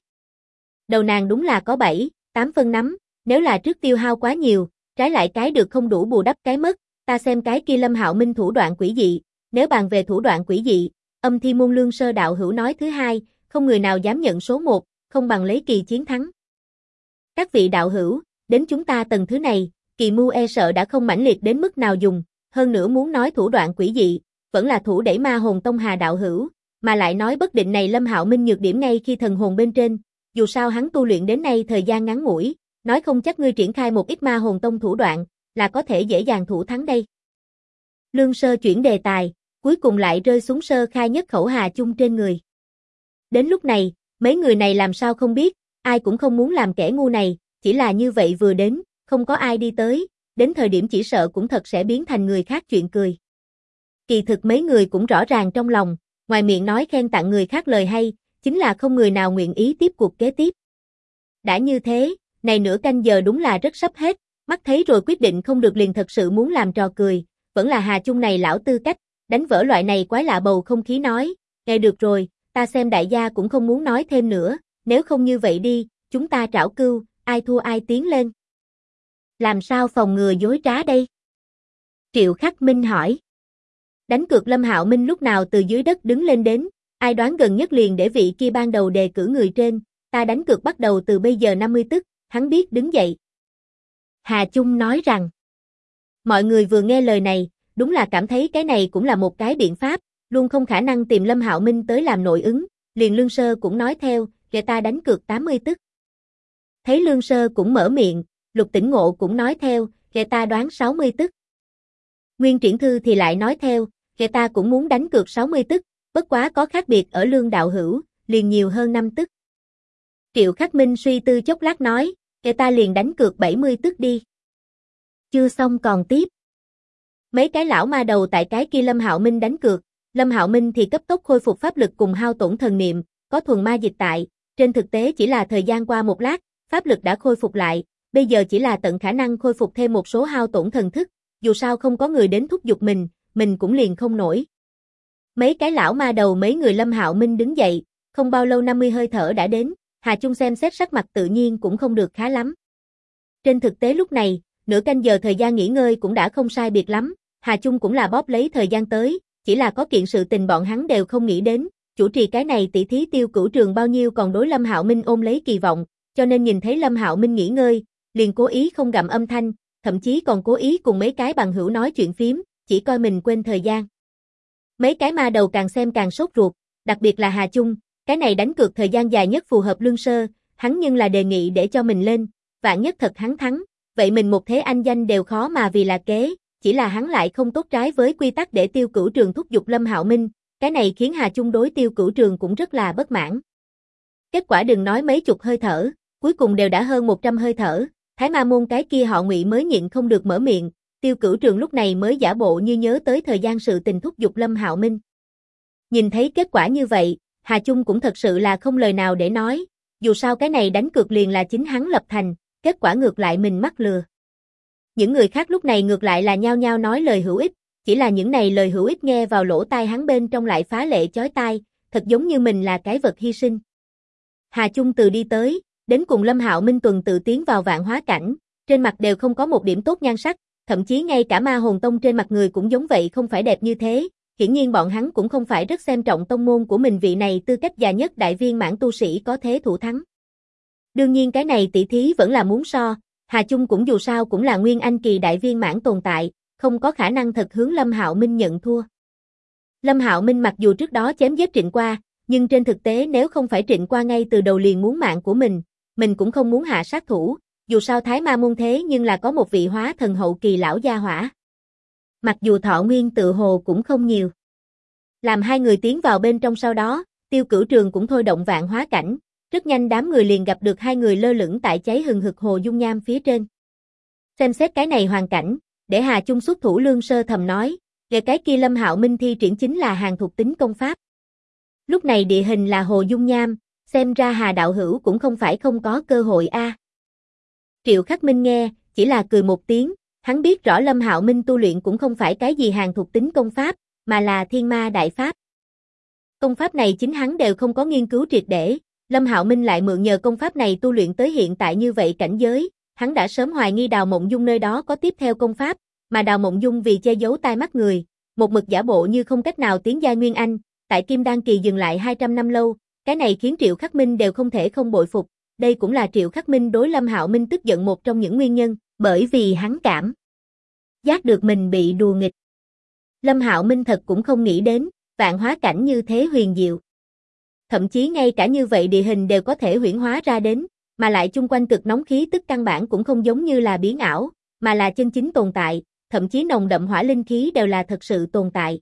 Đầu nàng đúng là có 7-8 phân nắm, nếu là trước tiêu hao quá nhiều, trái lại cái được không đủ bù đắp cái mất, ta xem cái kia Lâm Hạo Minh thủ đoạn quỷ dị, nếu bàn về thủ đoạn quỷ dị, Âm Thi Môn Lương Sơ đạo hữu nói thứ hai, không người nào dám nhận số 1, không bằng lấy kỳ chiến thắng. Các vị đạo hữu, đến chúng ta tầng thứ này, kỳ mưu e sợ đã không mãnh liệt đến mức nào dùng, hơn nữa muốn nói thủ đoạn quỷ dị, vẫn là thủ đẩy Ma Hồn Tông Hà đạo hữu, mà lại nói bất định này Lâm Hạo Minh nhược điểm ngay khi thần hồn bên trên, dù sao hắn tu luyện đến nay thời gian ngắn ngủi, nói không chắc ngươi triển khai một ít Ma Hồn Tông thủ đoạn, là có thể dễ dàng thủ thắng đây. Lương Sơ chuyển đề tài, cuối cùng lại rơi xuống Sơ Khai nhất khẩu Hà Chung trên người. Đến lúc này, mấy người này làm sao không biết, ai cũng không muốn làm kẻ ngu này, chỉ là như vậy vừa đến, không có ai đi tới, đến thời điểm chỉ sợ cũng thật sẽ biến thành người khác chuyện cười. Kỳ thực mấy người cũng rõ ràng trong lòng, ngoài miệng nói khen tặng người khác lời hay, chính là không người nào nguyện ý tiếp cuộc kế tiếp. Đã như thế, này nửa canh giờ đúng là rất sắp hết, mắt thấy rồi quyết định không được liền thật sự muốn làm trò cười, vẫn là Hà Chung này lão tư cách, đánh vỡ loại này quái lạ bầu không khí nói, nghe được rồi, ta xem đại gia cũng không muốn nói thêm nữa, nếu không như vậy đi, chúng ta trảo cưu, ai thua ai tiến lên. Làm sao phòng ngừa dối trá đây? Triệu Khắc Minh hỏi. Đánh cược Lâm Hạo Minh lúc nào từ dưới đất đứng lên đến, ai đoán gần nhất liền để vị kia ban đầu đề cử người trên, ta đánh cược bắt đầu từ bây giờ 50 tức, hắn biết đứng dậy. Hà Chung nói rằng, mọi người vừa nghe lời này, đúng là cảm thấy cái này cũng là một cái biện pháp, luôn không khả năng tìm Lâm Hạo Minh tới làm nội ứng, liền Lương Sơ cũng nói theo, kể ta đánh cược 80 tức. Thấy Lương Sơ cũng mở miệng, Lục Tỉnh Ngộ cũng nói theo, kể ta đoán 60 tức. Nguyên Triển Thư thì lại nói theo, kể ta cũng muốn đánh cược 60 tức, bất quá có khác biệt ở Lương đạo hữu, liền nhiều hơn 5 tức. Triệu Khắc Minh suy tư chốc lát nói, kể ta liền đánh cược 70 tức đi. Chưa xong còn tiếp. Mấy cái lão ma đầu tại cái kia Lâm Hạo Minh đánh cược, Lâm Hạo Minh thì cấp tốc khôi phục pháp lực cùng hao tổn thần niệm, có thuần ma dịch tại, trên thực tế chỉ là thời gian qua một lát, pháp lực đã khôi phục lại, bây giờ chỉ là tận khả năng khôi phục thêm một số hao tổn thần thức, dù sao không có người đến thúc giục mình cũng liền không nổi. Mấy cái lão ma đầu mấy người Lâm Hạo Minh đứng dậy, không bao lâu 50 hơi thở đã đến, Hà Chung xem xét sắc mặt tự nhiên cũng không được khá lắm. Trên thực tế lúc này, nửa canh giờ thời gian nghỉ ngơi cũng đã không sai biệt lắm, Hà Chung cũng là bóp lấy thời gian tới, chỉ là có kiện sự tình bọn hắn đều không nghĩ đến, chủ trì cái này tỷ thí Tiêu Cửu Trường bao nhiêu còn đối Lâm Hạo Minh ôm lấy kỳ vọng, cho nên nhìn thấy Lâm Hạo Minh nghỉ ngơi, liền cố ý không gặm âm thanh, thậm chí còn cố ý cùng mấy cái bằng hữu nói chuyện phím, chỉ coi mình quên thời gian. Mấy cái ma đầu càng xem càng sốt ruột, đặc biệt là Hà Chung, Cái này đánh cược thời gian dài nhất phù hợp Lương Sơ, hắn nhưng là đề nghị để cho mình lên, vạn nhất thật hắn thắng, vậy mình một thế anh danh đều khó mà vì là kế, chỉ là hắn lại không tốt trái với quy tắc để Tiêu Cửu Trường thúc giục Lâm Hạo Minh, cái này khiến Hà Chung đối Tiêu Cửu Trường cũng rất là bất mãn. Kết quả đừng nói mấy chục hơi thở, cuối cùng đều đã hơn 100 hơi thở, Thái Ma môn cái kia họ Ngụy mới nhịn không được mở miệng, Tiêu Cửu Trường lúc này mới giả bộ như nhớ tới thời gian sự tình thúc giục Lâm Hạo Minh. Nhìn thấy kết quả như vậy, Hà Chung cũng thật sự là không lời nào để nói, dù sao cái này đánh cược liền là chính hắn lập thành, kết quả ngược lại mình mắc lừa. Những người khác lúc này ngược lại là nhao nhao nói lời hữu ích, chỉ là những này lời hữu ích nghe vào lỗ tai hắn bên trong lại phá lệ chói tai, thật giống như mình là cái vật hy sinh. Hà Chung từ đi tới, đến cùng Lâm Hạo Minh tuần tự tiến vào vạn hóa cảnh, trên mặt đều không có một điểm tốt nhan sắc, thậm chí ngay cả Ma Hồn Tông trên mặt người cũng giống vậy không phải đẹp như thế, hiển nhiên bọn hắn cũng không phải rất xem trọng tông môn của mình vị này tư cách già nhất đại viên mãn tu sĩ có thế thủ thắng. Đương nhiên cái này tỷ thí vẫn là muốn so, Hà Chung cũng dù sao cũng là nguyên anh kỳ đại viên mãn tồn tại, không có khả năng thật hướng Lâm Hạo Minh nhận thua. Lâm Hạo Minh mặc dù trước đó chém giết Trịnh Qua, nhưng trên thực tế nếu không phải Trịnh Qua ngay từ đầu liền muốn mạng của mình cũng không muốn hạ sát thủ, dù sao Thái Ma môn thế nhưng là có một vị hóa thần hậu kỳ lão gia hỏa. Mặc dù thọ nguyên tự hồ cũng không nhiều. Làm hai người tiến vào bên trong sau đó, Tiêu Cửu Trường cũng thôi động vạn hóa cảnh, rất nhanh đám người liền gặp được hai người lơ lửng tại cháy hừng hực hồ dung nham phía trên. Xem xét cái này hoàn cảnh, để Hà Chung xuất thủ Lương Sơ thầm nói, về cái kia Lâm Hạo Minh thi triển chính là hàng thuộc tính công pháp. Lúc này địa hình là hồ dung nham, xem ra Hà đạo hữu cũng không phải không có cơ hội a. Triệu Khắc Minh nghe, chỉ là cười một tiếng, hắn biết rõ Lâm Hạo Minh tu luyện cũng không phải cái gì hàng thuộc tính công pháp, mà là Thiên Ma Đại Pháp. Công pháp này chính hắn đều không có nghiên cứu triệt để, Lâm Hạo Minh lại mượn nhờ công pháp này tu luyện tới hiện tại như vậy cảnh giới, hắn đã sớm hoài nghi Đào Mộng Dung nơi đó có tiếp theo công pháp, mà Đào Mộng Dung vì che giấu tai mắt người, một mực giả bộ như không cách nào tiến giai Nguyên Anh, tại Kim Đan kỳ dừng lại 200 năm lâu, cái này khiến Triệu Khắc Minh đều không thể không bội phục, đây cũng là Triệu Khắc Minh đối Lâm Hạo Minh tức giận một trong những nguyên nhân, bởi vì hắn cảm giác được mình bị đùa nghịch. Lâm Hạo Minh thật cũng không nghĩ đến, vạn hóa cảnh như thế huyền diệu. Thậm chí ngay cả như vậy địa hình đều có thể huyễn hóa ra đến, mà lại chung quanh cực nóng khí tức căn bản cũng không giống như là biến ảo, mà là chân chính tồn tại, thậm chí nồng đậm hỏa linh khí đều là thật sự tồn tại.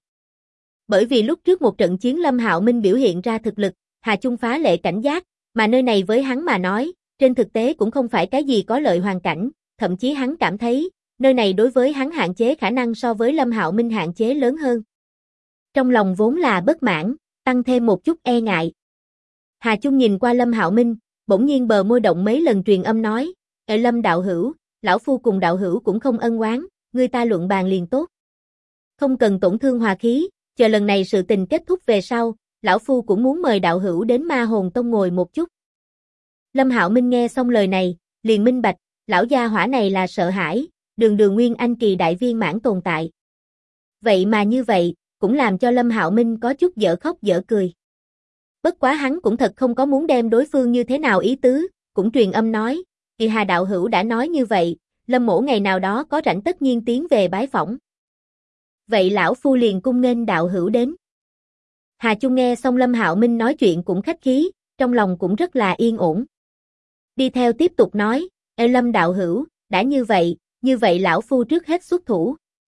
Bởi vì lúc trước một trận chiến Lâm Hạo Minh biểu hiện ra thực lực, Hà Chung phá lệ cảnh giác, mà nơi này với hắn mà nói, trên thực tế cũng không phải cái gì có lợi hoàn cảnh, thậm chí hắn cảm thấy, nơi này đối với hắn hạn chế khả năng so với Lâm Hạo Minh hạn chế lớn hơn. Trong lòng vốn là bất mãn, tăng thêm một chút e ngại. Hà Chung nhìn qua Lâm Hạo Minh, bỗng nhiên bờ môi động mấy lần truyền âm nói, Lâm đạo hữu, lão phu cùng đạo hữu cũng không ân oán, người ta luận bàn liền tốt. Không cần tổn thương hòa khí, chờ lần này sự tình kết thúc về sau, lão phu cũng muốn mời đạo hữu đến Ma Hồn Tông ngồi một chút. Lâm Hạo Minh nghe xong lời này, liền minh bạch, lão gia hỏa này là sợ hãi, đường đường nguyên anh kỳ đại viên mãn tồn tại. Vậy mà như vậy, cũng làm cho Lâm Hạo Minh có chút dở khóc dở cười. Bất quá hắn cũng thật không có muốn đem đối phương như thế nào ý tứ, cũng truyền âm nói, kỳ Hà đạo hữu đã nói như vậy, Lâm mỗ ngày nào đó có rảnh tất nhiên tiến về bái phỏng. Vậy lão phu liền cung nghênh đạo hữu đến. Hà Chung nghe xong Lâm Hạo Minh nói chuyện cũng khách khí, trong lòng cũng rất là yên ổn. Đi theo tiếp tục nói, Lâm đạo hữu, đã như vậy lão phu trước hết xuất thủ.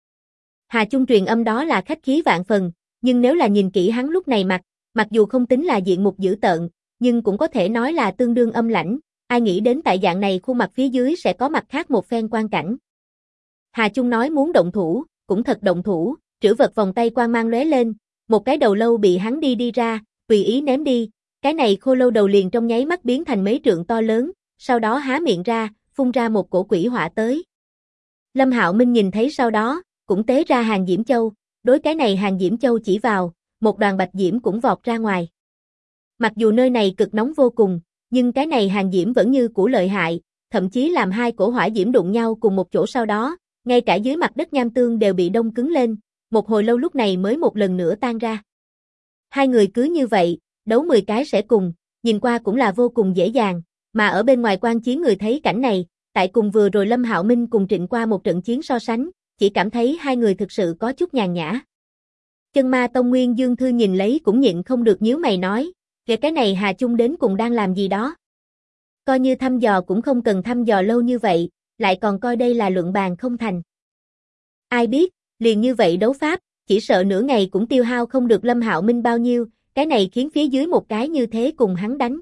Hà Chung truyền âm đó là khách khí vạn phần, nhưng nếu là nhìn kỹ hắn lúc này mặc dù không tính là diện mục dữ tợn, nhưng cũng có thể nói là tương đương âm lãnh, ai nghĩ đến tại dạng này khuôn mặt phía dưới sẽ có mặt khác một phen quan cảnh. Hà Chung nói muốn động thủ, cũng thật động thủ, trữ vật vòng tay quang mang lóe lên, một cái đầu lâu bị hắn đi ra, tùy ý ném đi, cái này khô lâu đầu liền trong nháy mắt biến thành mấy trượng to lớn, sau đó há miệng ra, phun ra một cổ quỷ hỏa tới. Lâm Hạo Minh nhìn thấy sau đó, cũng tế ra hàng diễm châu, đối cái này hàng diễm châu chỉ vào, một đoàn bạch diễm cũng vọt ra ngoài. Mặc dù nơi này cực nóng vô cùng, nhưng cái này hàng diễm vẫn như cũ lợi hại, thậm chí làm hai cổ hỏa diễm đụng nhau cùng một chỗ sau đó, ngay cả dưới mặt đất nham tương đều bị đông cứng lên, một hồi lâu lúc này mới một lần nữa tan ra. Hai người cứ như vậy, đấu 10 cái sẽ cùng, nhìn qua cũng là vô cùng dễ dàng, mà ở bên ngoài quan chiến người thấy cảnh này, tại cùng vừa rồi Lâm Hạo Minh cùng Trịnh Qua một trận chiến so sánh, chỉ cảm thấy hai người thực sự có chút nhàn nhã. Chân Ma Tông Nguyên Dương Thư nhìn lấy cũng nhịn không được nhíu mày nói, Về cái này Hà Chung đến cùng đang làm gì đó? Coi như thăm dò cũng không cần thăm dò lâu như vậy, lại còn coi đây là luận bàn không thành. Ai biết, liền như vậy đấu pháp, chỉ sợ nửa ngày cũng tiêu hao không được Lâm Hạo Minh bao nhiêu, cái này khiến phía dưới một cái như thế cùng hắn đánh.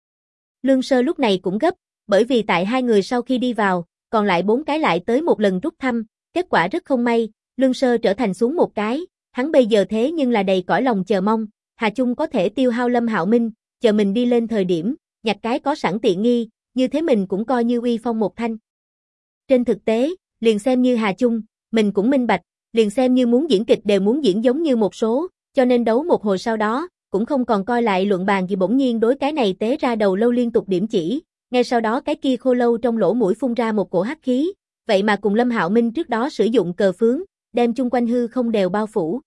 Lương Sơ lúc này cũng gấp, bởi vì tại hai người sau khi đi vào, còn lại 4 cái lại tới một lần rút thăm, kết quả rất không may, Lương Sơ trở thành xuống một cái, hắn bây giờ thế nhưng là đầy cõi lòng chờ mong, Hà Chung có thể tiêu hao Lâm Hạo Minh, chờ mình đi lên thời điểm, nhặt cái có sẵn tiện nghi, như thế mình cũng coi như uy phong một thanh. Trên thực tế, liền xem như Hà Chung, mình cũng minh bạch, liền xem như muốn diễn kịch đều muốn diễn giống như một số, cho nên đấu một hồi sau đó, cũng không còn coi lại luận bàn gì bỗng nhiên đối cái này tế ra đầu lâu liên tục điểm chỉ, ngay sau đó cái kia khô lâu trong lỗ mũi phun ra một cổ hắc khí, vậy mà cùng Lâm Hạo Minh trước đó sử dụng cờ phướng, đem chung quanh hư không đều bao phủ.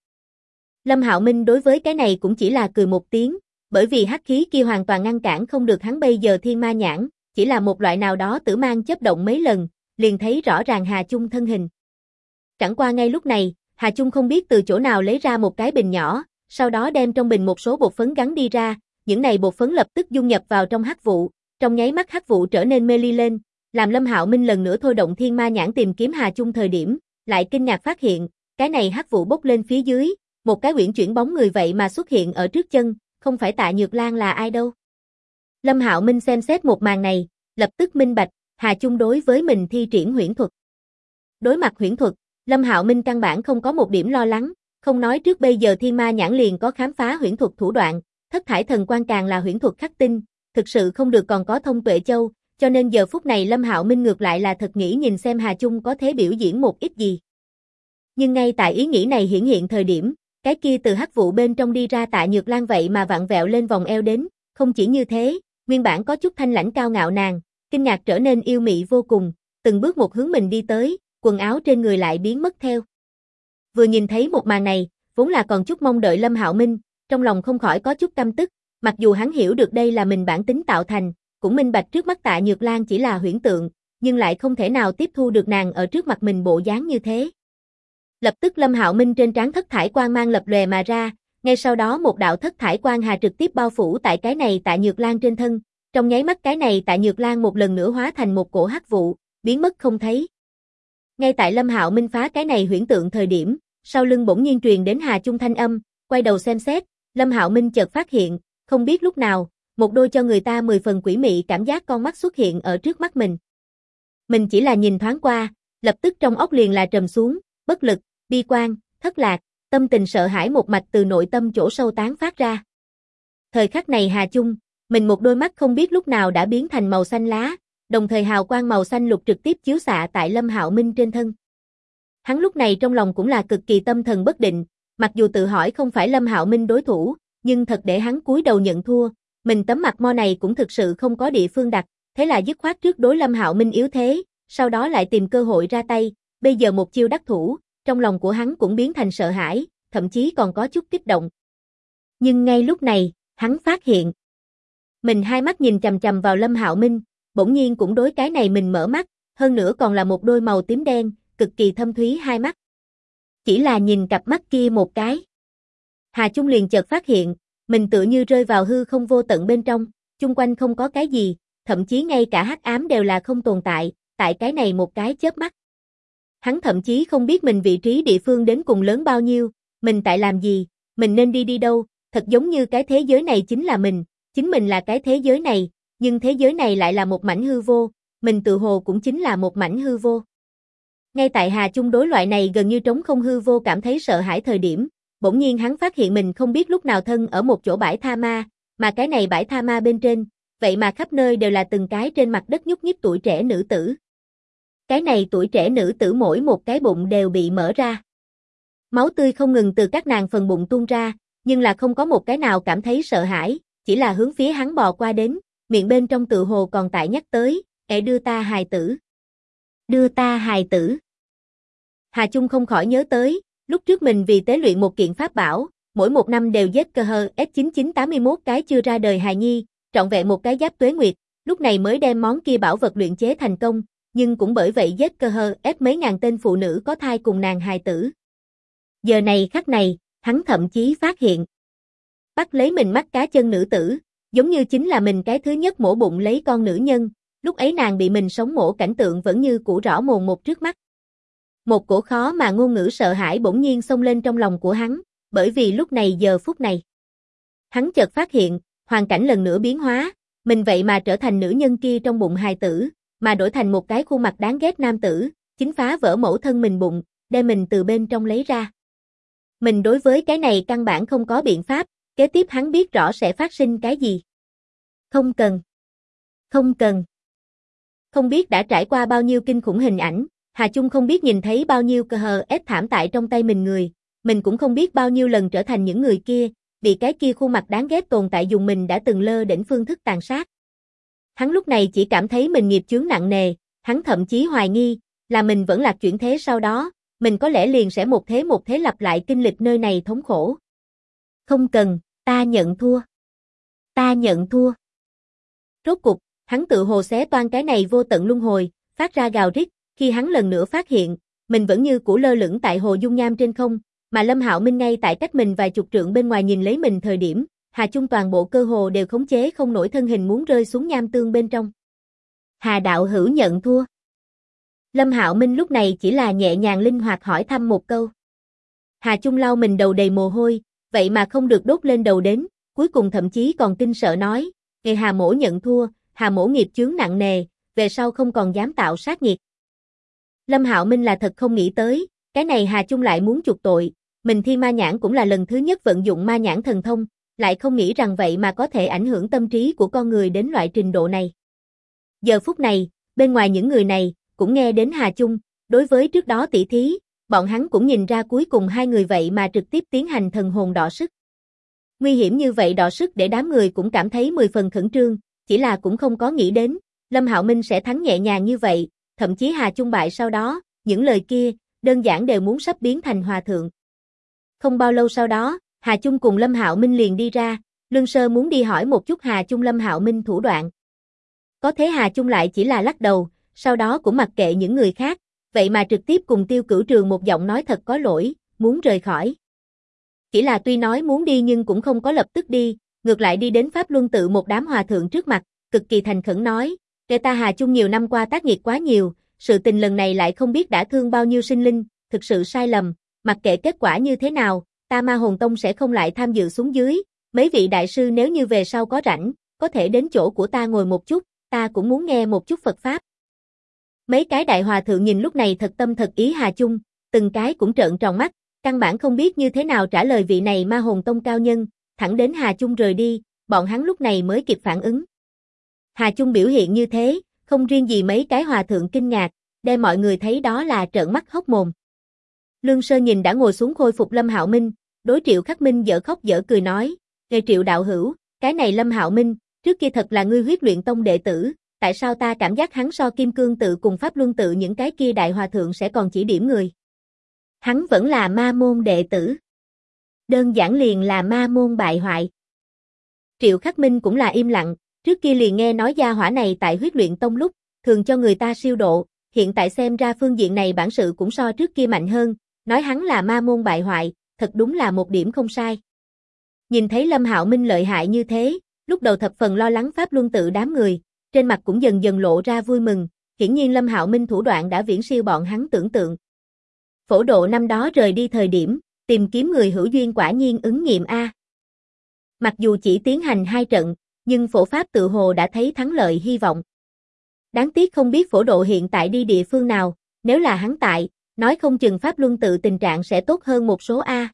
Lâm Hạo Minh đối với cái này cũng chỉ là cười một tiếng, bởi vì hắc khí kia hoàn toàn ngăn cản không được hắn bây giờ thiên ma nhãn, chỉ là một loại nào đó tử mang chớp động mấy lần, liền thấy rõ ràng Hà Chung thân hình. Chẳng qua ngay lúc này, Hà Chung không biết từ chỗ nào lấy ra một cái bình nhỏ, sau đó đem trong bình một số bột phấn gắn đi ra, những này bột phấn lập tức dung nhập vào trong hắc vụ, trong nháy mắt hắc vụ trở nên mê ly lên, làm Lâm Hạo Minh lần nữa thôi động thiên ma nhãn tìm kiếm Hà Chung thời điểm, lại kinh ngạc phát hiện, cái này hắc vụ bốc lên phía dưới, một cái uyển chuyển bóng người vậy mà xuất hiện ở trước chân, không phải Tạ Nhược Lan là ai đâu. Lâm Hạo Minh xem xét một màn này, lập tức minh bạch, Hà Chung đối với mình thi triển huyễn thuật. Đối mặt huyễn thuật, Lâm Hạo Minh căn bản không có một điểm lo lắng, không nói trước bây giờ thiên ma nhãn liền có khám phá huyễn thuật thủ đoạn, thất thải thần quan càng là huyễn thuật khắc tinh, thực sự không được còn có thông tuệ châu, cho nên giờ phút này Lâm Hạo Minh ngược lại là thật nghĩ nhìn xem Hà Chung có thể biểu diễn một ít gì. Nhưng ngay tại ý nghĩ này hiển hiện thời điểm, cái kia từ hắc vụ bên trong đi ra Tạ Nhược Lan vậy mà vặn vẹo lên vòng eo đến, không chỉ như thế, nguyên bản có chút thanh lãnh cao ngạo nàng, kinh ngạc trở nên yêu mị vô cùng, từng bước một hướng mình đi tới, quần áo trên người lại biến mất theo. Vừa nhìn thấy một màn này, vốn là còn chút mong đợi Lâm Hạo Minh, trong lòng không khỏi có chút căm tức, mặc dù hắn hiểu được đây là mình bản tính tạo thành, cũng minh bạch trước mắt Tạ Nhược Lan chỉ là huyễn tượng, nhưng lại không thể nào tiếp thu được nàng ở trước mặt mình bộ dáng như thế. Lập tức Lâm Hạo Minh trên trán thất thải quang mang lập lòe mà ra, ngay sau đó một đạo thất thải quang hà trực tiếp bao phủ tại cái này Tạ Nhược Lan trên thân, trong nháy mắt cái này Tạ Nhược Lan một lần nữa hóa thành một cổ hắc vụ, biến mất không thấy. Ngay tại Lâm Hạo Minh phá cái này huyễn tượng thời điểm, sau lưng bỗng nhiên truyền đến Hà Chung thanh âm, quay đầu xem xét, Lâm Hạo Minh chợt phát hiện, không biết lúc nào, một đôi cho người ta 10 phần quỷ mị cảm giác con mắt xuất hiện ở trước mắt mình. Mình chỉ là nhìn thoáng qua, lập tức trong óc liền là trầm xuống, bất lực, bi quan, thất lạc, tâm tình sợ hãi một mạch từ nội tâm chỗ sâu tán phát ra. Thời khắc này Hà Chung, mình một đôi mắt không biết lúc nào đã biến thành màu xanh lá, đồng thời hào quang màu xanh lục trực tiếp chiếu xạ tại Lâm Hạo Minh trên thân. Hắn lúc này trong lòng cũng là cực kỳ tâm thần bất định, mặc dù tự hỏi không phải Lâm Hạo Minh đối thủ, nhưng thật để hắn cúi đầu nhận thua, mình tấm mặt mo này cũng thực sự không có địa phương đặt, thế là dứt khoát trước đối Lâm Hạo Minh yếu thế, sau đó lại tìm cơ hội ra tay, bây giờ một chiêu đắc thủ, trong lòng của hắn cũng biến thành sợ hãi, thậm chí còn có chút kích động. Nhưng ngay lúc này, hắn phát hiện, mình hai mắt nhìn chằm chằm vào Lâm Hạo Minh, bỗng nhiên cũng đối cái này mình mở mắt, hơn nữa còn là một đôi màu tím đen, cực kỳ thâm thúy hai mắt. Chỉ là nhìn cặp mắt kia một cái, Hà Chung liền chợt phát hiện, mình tựa như rơi vào hư không vô tận bên trong, chung quanh không có cái gì, thậm chí ngay cả hắc ám đều là không tồn tại, tại cái này một cái chớp mắt. Hắn thậm chí không biết mình vị trí địa phương đến cùng lớn bao nhiêu, mình tại làm gì, mình nên đi đâu, thật giống như cái thế giới này chính là mình, chính mình là cái thế giới này, nhưng thế giới này lại là một mảnh hư vô, mình tự hồ cũng chính là một mảnh hư vô. Ngay tại Hà Chung đối loại này gần như trống không hư vô cảm thấy sợ hãi thời điểm, bỗng nhiên hắn phát hiện mình không biết lúc nào thân ở một chỗ bãi tha ma, mà cái này bãi tha ma bên trên, vậy mà khắp nơi đều là từng cái trên mặt đất nhúc nhích tuổi trẻ nữ tử. Cái này tuổi trẻ nữ tử mỗi một cái bụng đều bị mở ra. Máu tươi không ngừng từ các nàng phần bụng tuôn ra, nhưng là không có một cái nào cảm thấy sợ hãi, chỉ là hướng phía hắn bò qua đến, miệng bên trong tự hồ còn tại nhắc tới, đưa ta hài tử. Đưa ta hài tử. Hà Chung không khỏi nhớ tới, lúc trước mình vì tế luyện một kiện pháp bảo, mỗi một năm đều giết cơ hờ S9981 cái chưa ra đời hài nhi, trọn vẹn một cái giáp tuế nguyệt, lúc này mới đem món kia bảo vật luyện chế thành công, nhưng cũng bởi vậy giết cơ hờ S mấy ngàn tên phụ nữ có thai cùng nàng hài tử. Giờ này khắc này, hắn thậm chí phát hiện, bắt lấy mình mắt cá chân nữ tử, giống như chính là mình cái thứ nhất mổ bụng lấy con nữ nhân, lúc ấy nàng bị mình sống mổ cảnh tượng vẫn như cũ rõ mồn một trước mắt. Một cổ khó mà ngôn ngữ sợ hãi bỗng nhiên xông lên trong lòng của hắn, bởi vì lúc này giờ phút này. Hắn chợt phát hiện, hoàn cảnh lần nữa biến hóa, mình vậy mà trở thành nữ nhân kia trong bụng hài tử, mà đổi thành một cái khuôn mặt đáng ghét nam tử, chính phá vỡ mẫu thân mình bụng, đem mình từ bên trong lấy ra. Mình đối với cái này căn bản không có biện pháp, kế tiếp hắn biết rõ sẽ phát sinh cái gì. Không cần. Không cần. Không biết đã trải qua bao nhiêu kinh khủng hình ảnh, Hà Chung không biết nhìn thấy bao nhiêu cơ hờ ép thảm tại trong tay mình người, mình cũng không biết bao nhiêu lần trở thành những người kia, bị cái kia khuôn mặt đáng ghét tồn tại dùng mình đã từng lơ đễnh phương thức tàn sát. Hắn lúc này chỉ cảm thấy mình nghiệp chướng nặng nề, hắn thậm chí hoài nghi, là mình vẫn lạc chuyển thế sau đó, mình có lẽ liền sẽ một thế lặp lại kinh lịch nơi này thống khổ. Không cần, ta nhận thua. Ta nhận thua. Rốt cục, hắn tự hồ xé toan cái này vô tận luân hồi, phát ra gào rít, khi hắn lần nữa phát hiện, mình vẫn như cũ lơ lửng tại hồ dung nham trên không, mà Lâm Hạo Minh ngay tại cách mình vài chục trượng bên ngoài nhìn lấy mình thời điểm, Hà Chung toàn bộ cơ hồ đều khống chế không nổi thân hình muốn rơi xuống nham tương bên trong. Hà đạo hữu nhận thua. Lâm Hạo Minh lúc này chỉ là nhẹ nhàng linh hoạt hỏi thăm một câu. Hà Chung lau mình đầu đầy mồ hôi, vậy mà không được đốt lên đầu đến, cuối cùng thậm chí còn kinh sợ nói, ngày Hà mỗ nhận thua, Hà mỗ nghiệp chướng nặng nề, về sau không còn dám tạo sát nghiệt. Lâm Hạo Minh là thật không nghĩ tới, cái này Hà Chung lại muốn chuộc tội, mình thi ma nhãn cũng là lần thứ nhất vận dụng ma nhãn thần thông, lại không nghĩ rằng vậy mà có thể ảnh hưởng tâm trí của con người đến loại trình độ này. Giờ phút này, bên ngoài những người này, cũng nghe đến Hà Chung, đối với trước đó tỷ thí, bọn hắn cũng nhìn ra cuối cùng hai người vậy mà trực tiếp tiến hành thần hồn đọ sức. Nguy hiểm như vậy đọ sức để đám người cũng cảm thấy 10 phần khẩn trương, chỉ là cũng không có nghĩ đến, Lâm Hạo Minh sẽ thắng nhẹ nhàng như vậy, thậm chí Hà Chung bại sau đó, những lời kia, đơn giản đều muốn sắp biến thành hòa thượng. Không bao lâu sau đó, Hà Chung cùng Lâm Hạo Minh liền đi ra, Lương Sơ muốn đi hỏi một chút Hà Chung Lâm Hạo Minh thủ đoạn. Có thế Hà Chung lại chỉ là lắc đầu, sau đó cũng mặc kệ những người khác, vậy mà trực tiếp cùng Tiêu Cửu Trường một giọng nói thật có lỗi, muốn rời khỏi. Chỉ là tuy nói muốn đi nhưng cũng không có lập tức đi, ngược lại đi đến Pháp Luân Tự một đám hòa thượng trước mặt, cực kỳ thành khẩn nói, kể ta Hà Chung nhiều năm qua tác nghiệt quá nhiều, sự tình lần này lại không biết đã thương bao nhiêu sinh linh, thực sự sai lầm, mặc kệ kết quả như thế nào, ta Ma Hồn Tông sẽ không lại tham dự xuống dưới, mấy vị đại sư nếu như về sau có rảnh, có thể đến chỗ của ta ngồi một chút, ta cũng muốn nghe một chút Phật Pháp. Mấy cái đại hòa thượng nhìn lúc này thật tâm thật ý Hà Chung, từng cái cũng trợn tròn mắt, căn bản không biết như thế nào trả lời vị này Ma Hồn Tông cao nhân, thẳng đến Hà Chung rời đi, bọn hắn lúc này mới kịp phản ứng. Hà Chung biểu hiện như thế, không riêng gì mấy cái hòa thượng kinh ngạc, đem mọi người thấy đó là trợn mắt hốc mồm. Lương Sơ nhìn đã ngồi xuống khôi phục Lâm Hạo Minh, đối Triệu Khắc Minh dở khóc dở cười nói, nghe Triệu đạo hữu, cái này Lâm Hạo Minh, trước kia thật là ngươi Huyết Luyện Tông đệ tử, tại sao ta cảm giác hắn so Kim Cương Tự cùng Pháp Luân Tự những cái kia đại hòa thượng sẽ còn chỉ điểm người. Hắn vẫn là ma môn đệ tử. Đơn giản liền là ma môn bại hoại. Triệu Khắc Minh cũng là im lặng, trước kia liền nghe nói gia hỏa này tại Huyết Luyện Tông lúc, thường cho người ta siêu độ, hiện tại xem ra phương diện này bản sự cũng so trước kia mạnh hơn, nói hắn là ma môn bại hoại, thật đúng là một điểm không sai. Nhìn thấy Lâm Hạo Minh lợi hại như thế, lúc đầu thập phần lo lắng Pháp Luân Tự đám người, trên mặt cũng dần dần lộ ra vui mừng, hiển nhiên Lâm Hạo Minh thủ đoạn đã viễn siêu bọn hắn tưởng tượng. Phổ Độ năm đó rời đi thời điểm, tìm kiếm người hữu duyên quả nhiên ứng nghiệm a. Mặc dù chỉ tiến hành 2 trận, nhưng Phổ Pháp tự hồ đã thấy thắng lợi hy vọng. Đáng tiếc không biết Phổ Độ hiện tại đi địa phương nào, nếu là hắn tại, nói không chừng Pháp Luân Tự tình trạng sẽ tốt hơn một số a.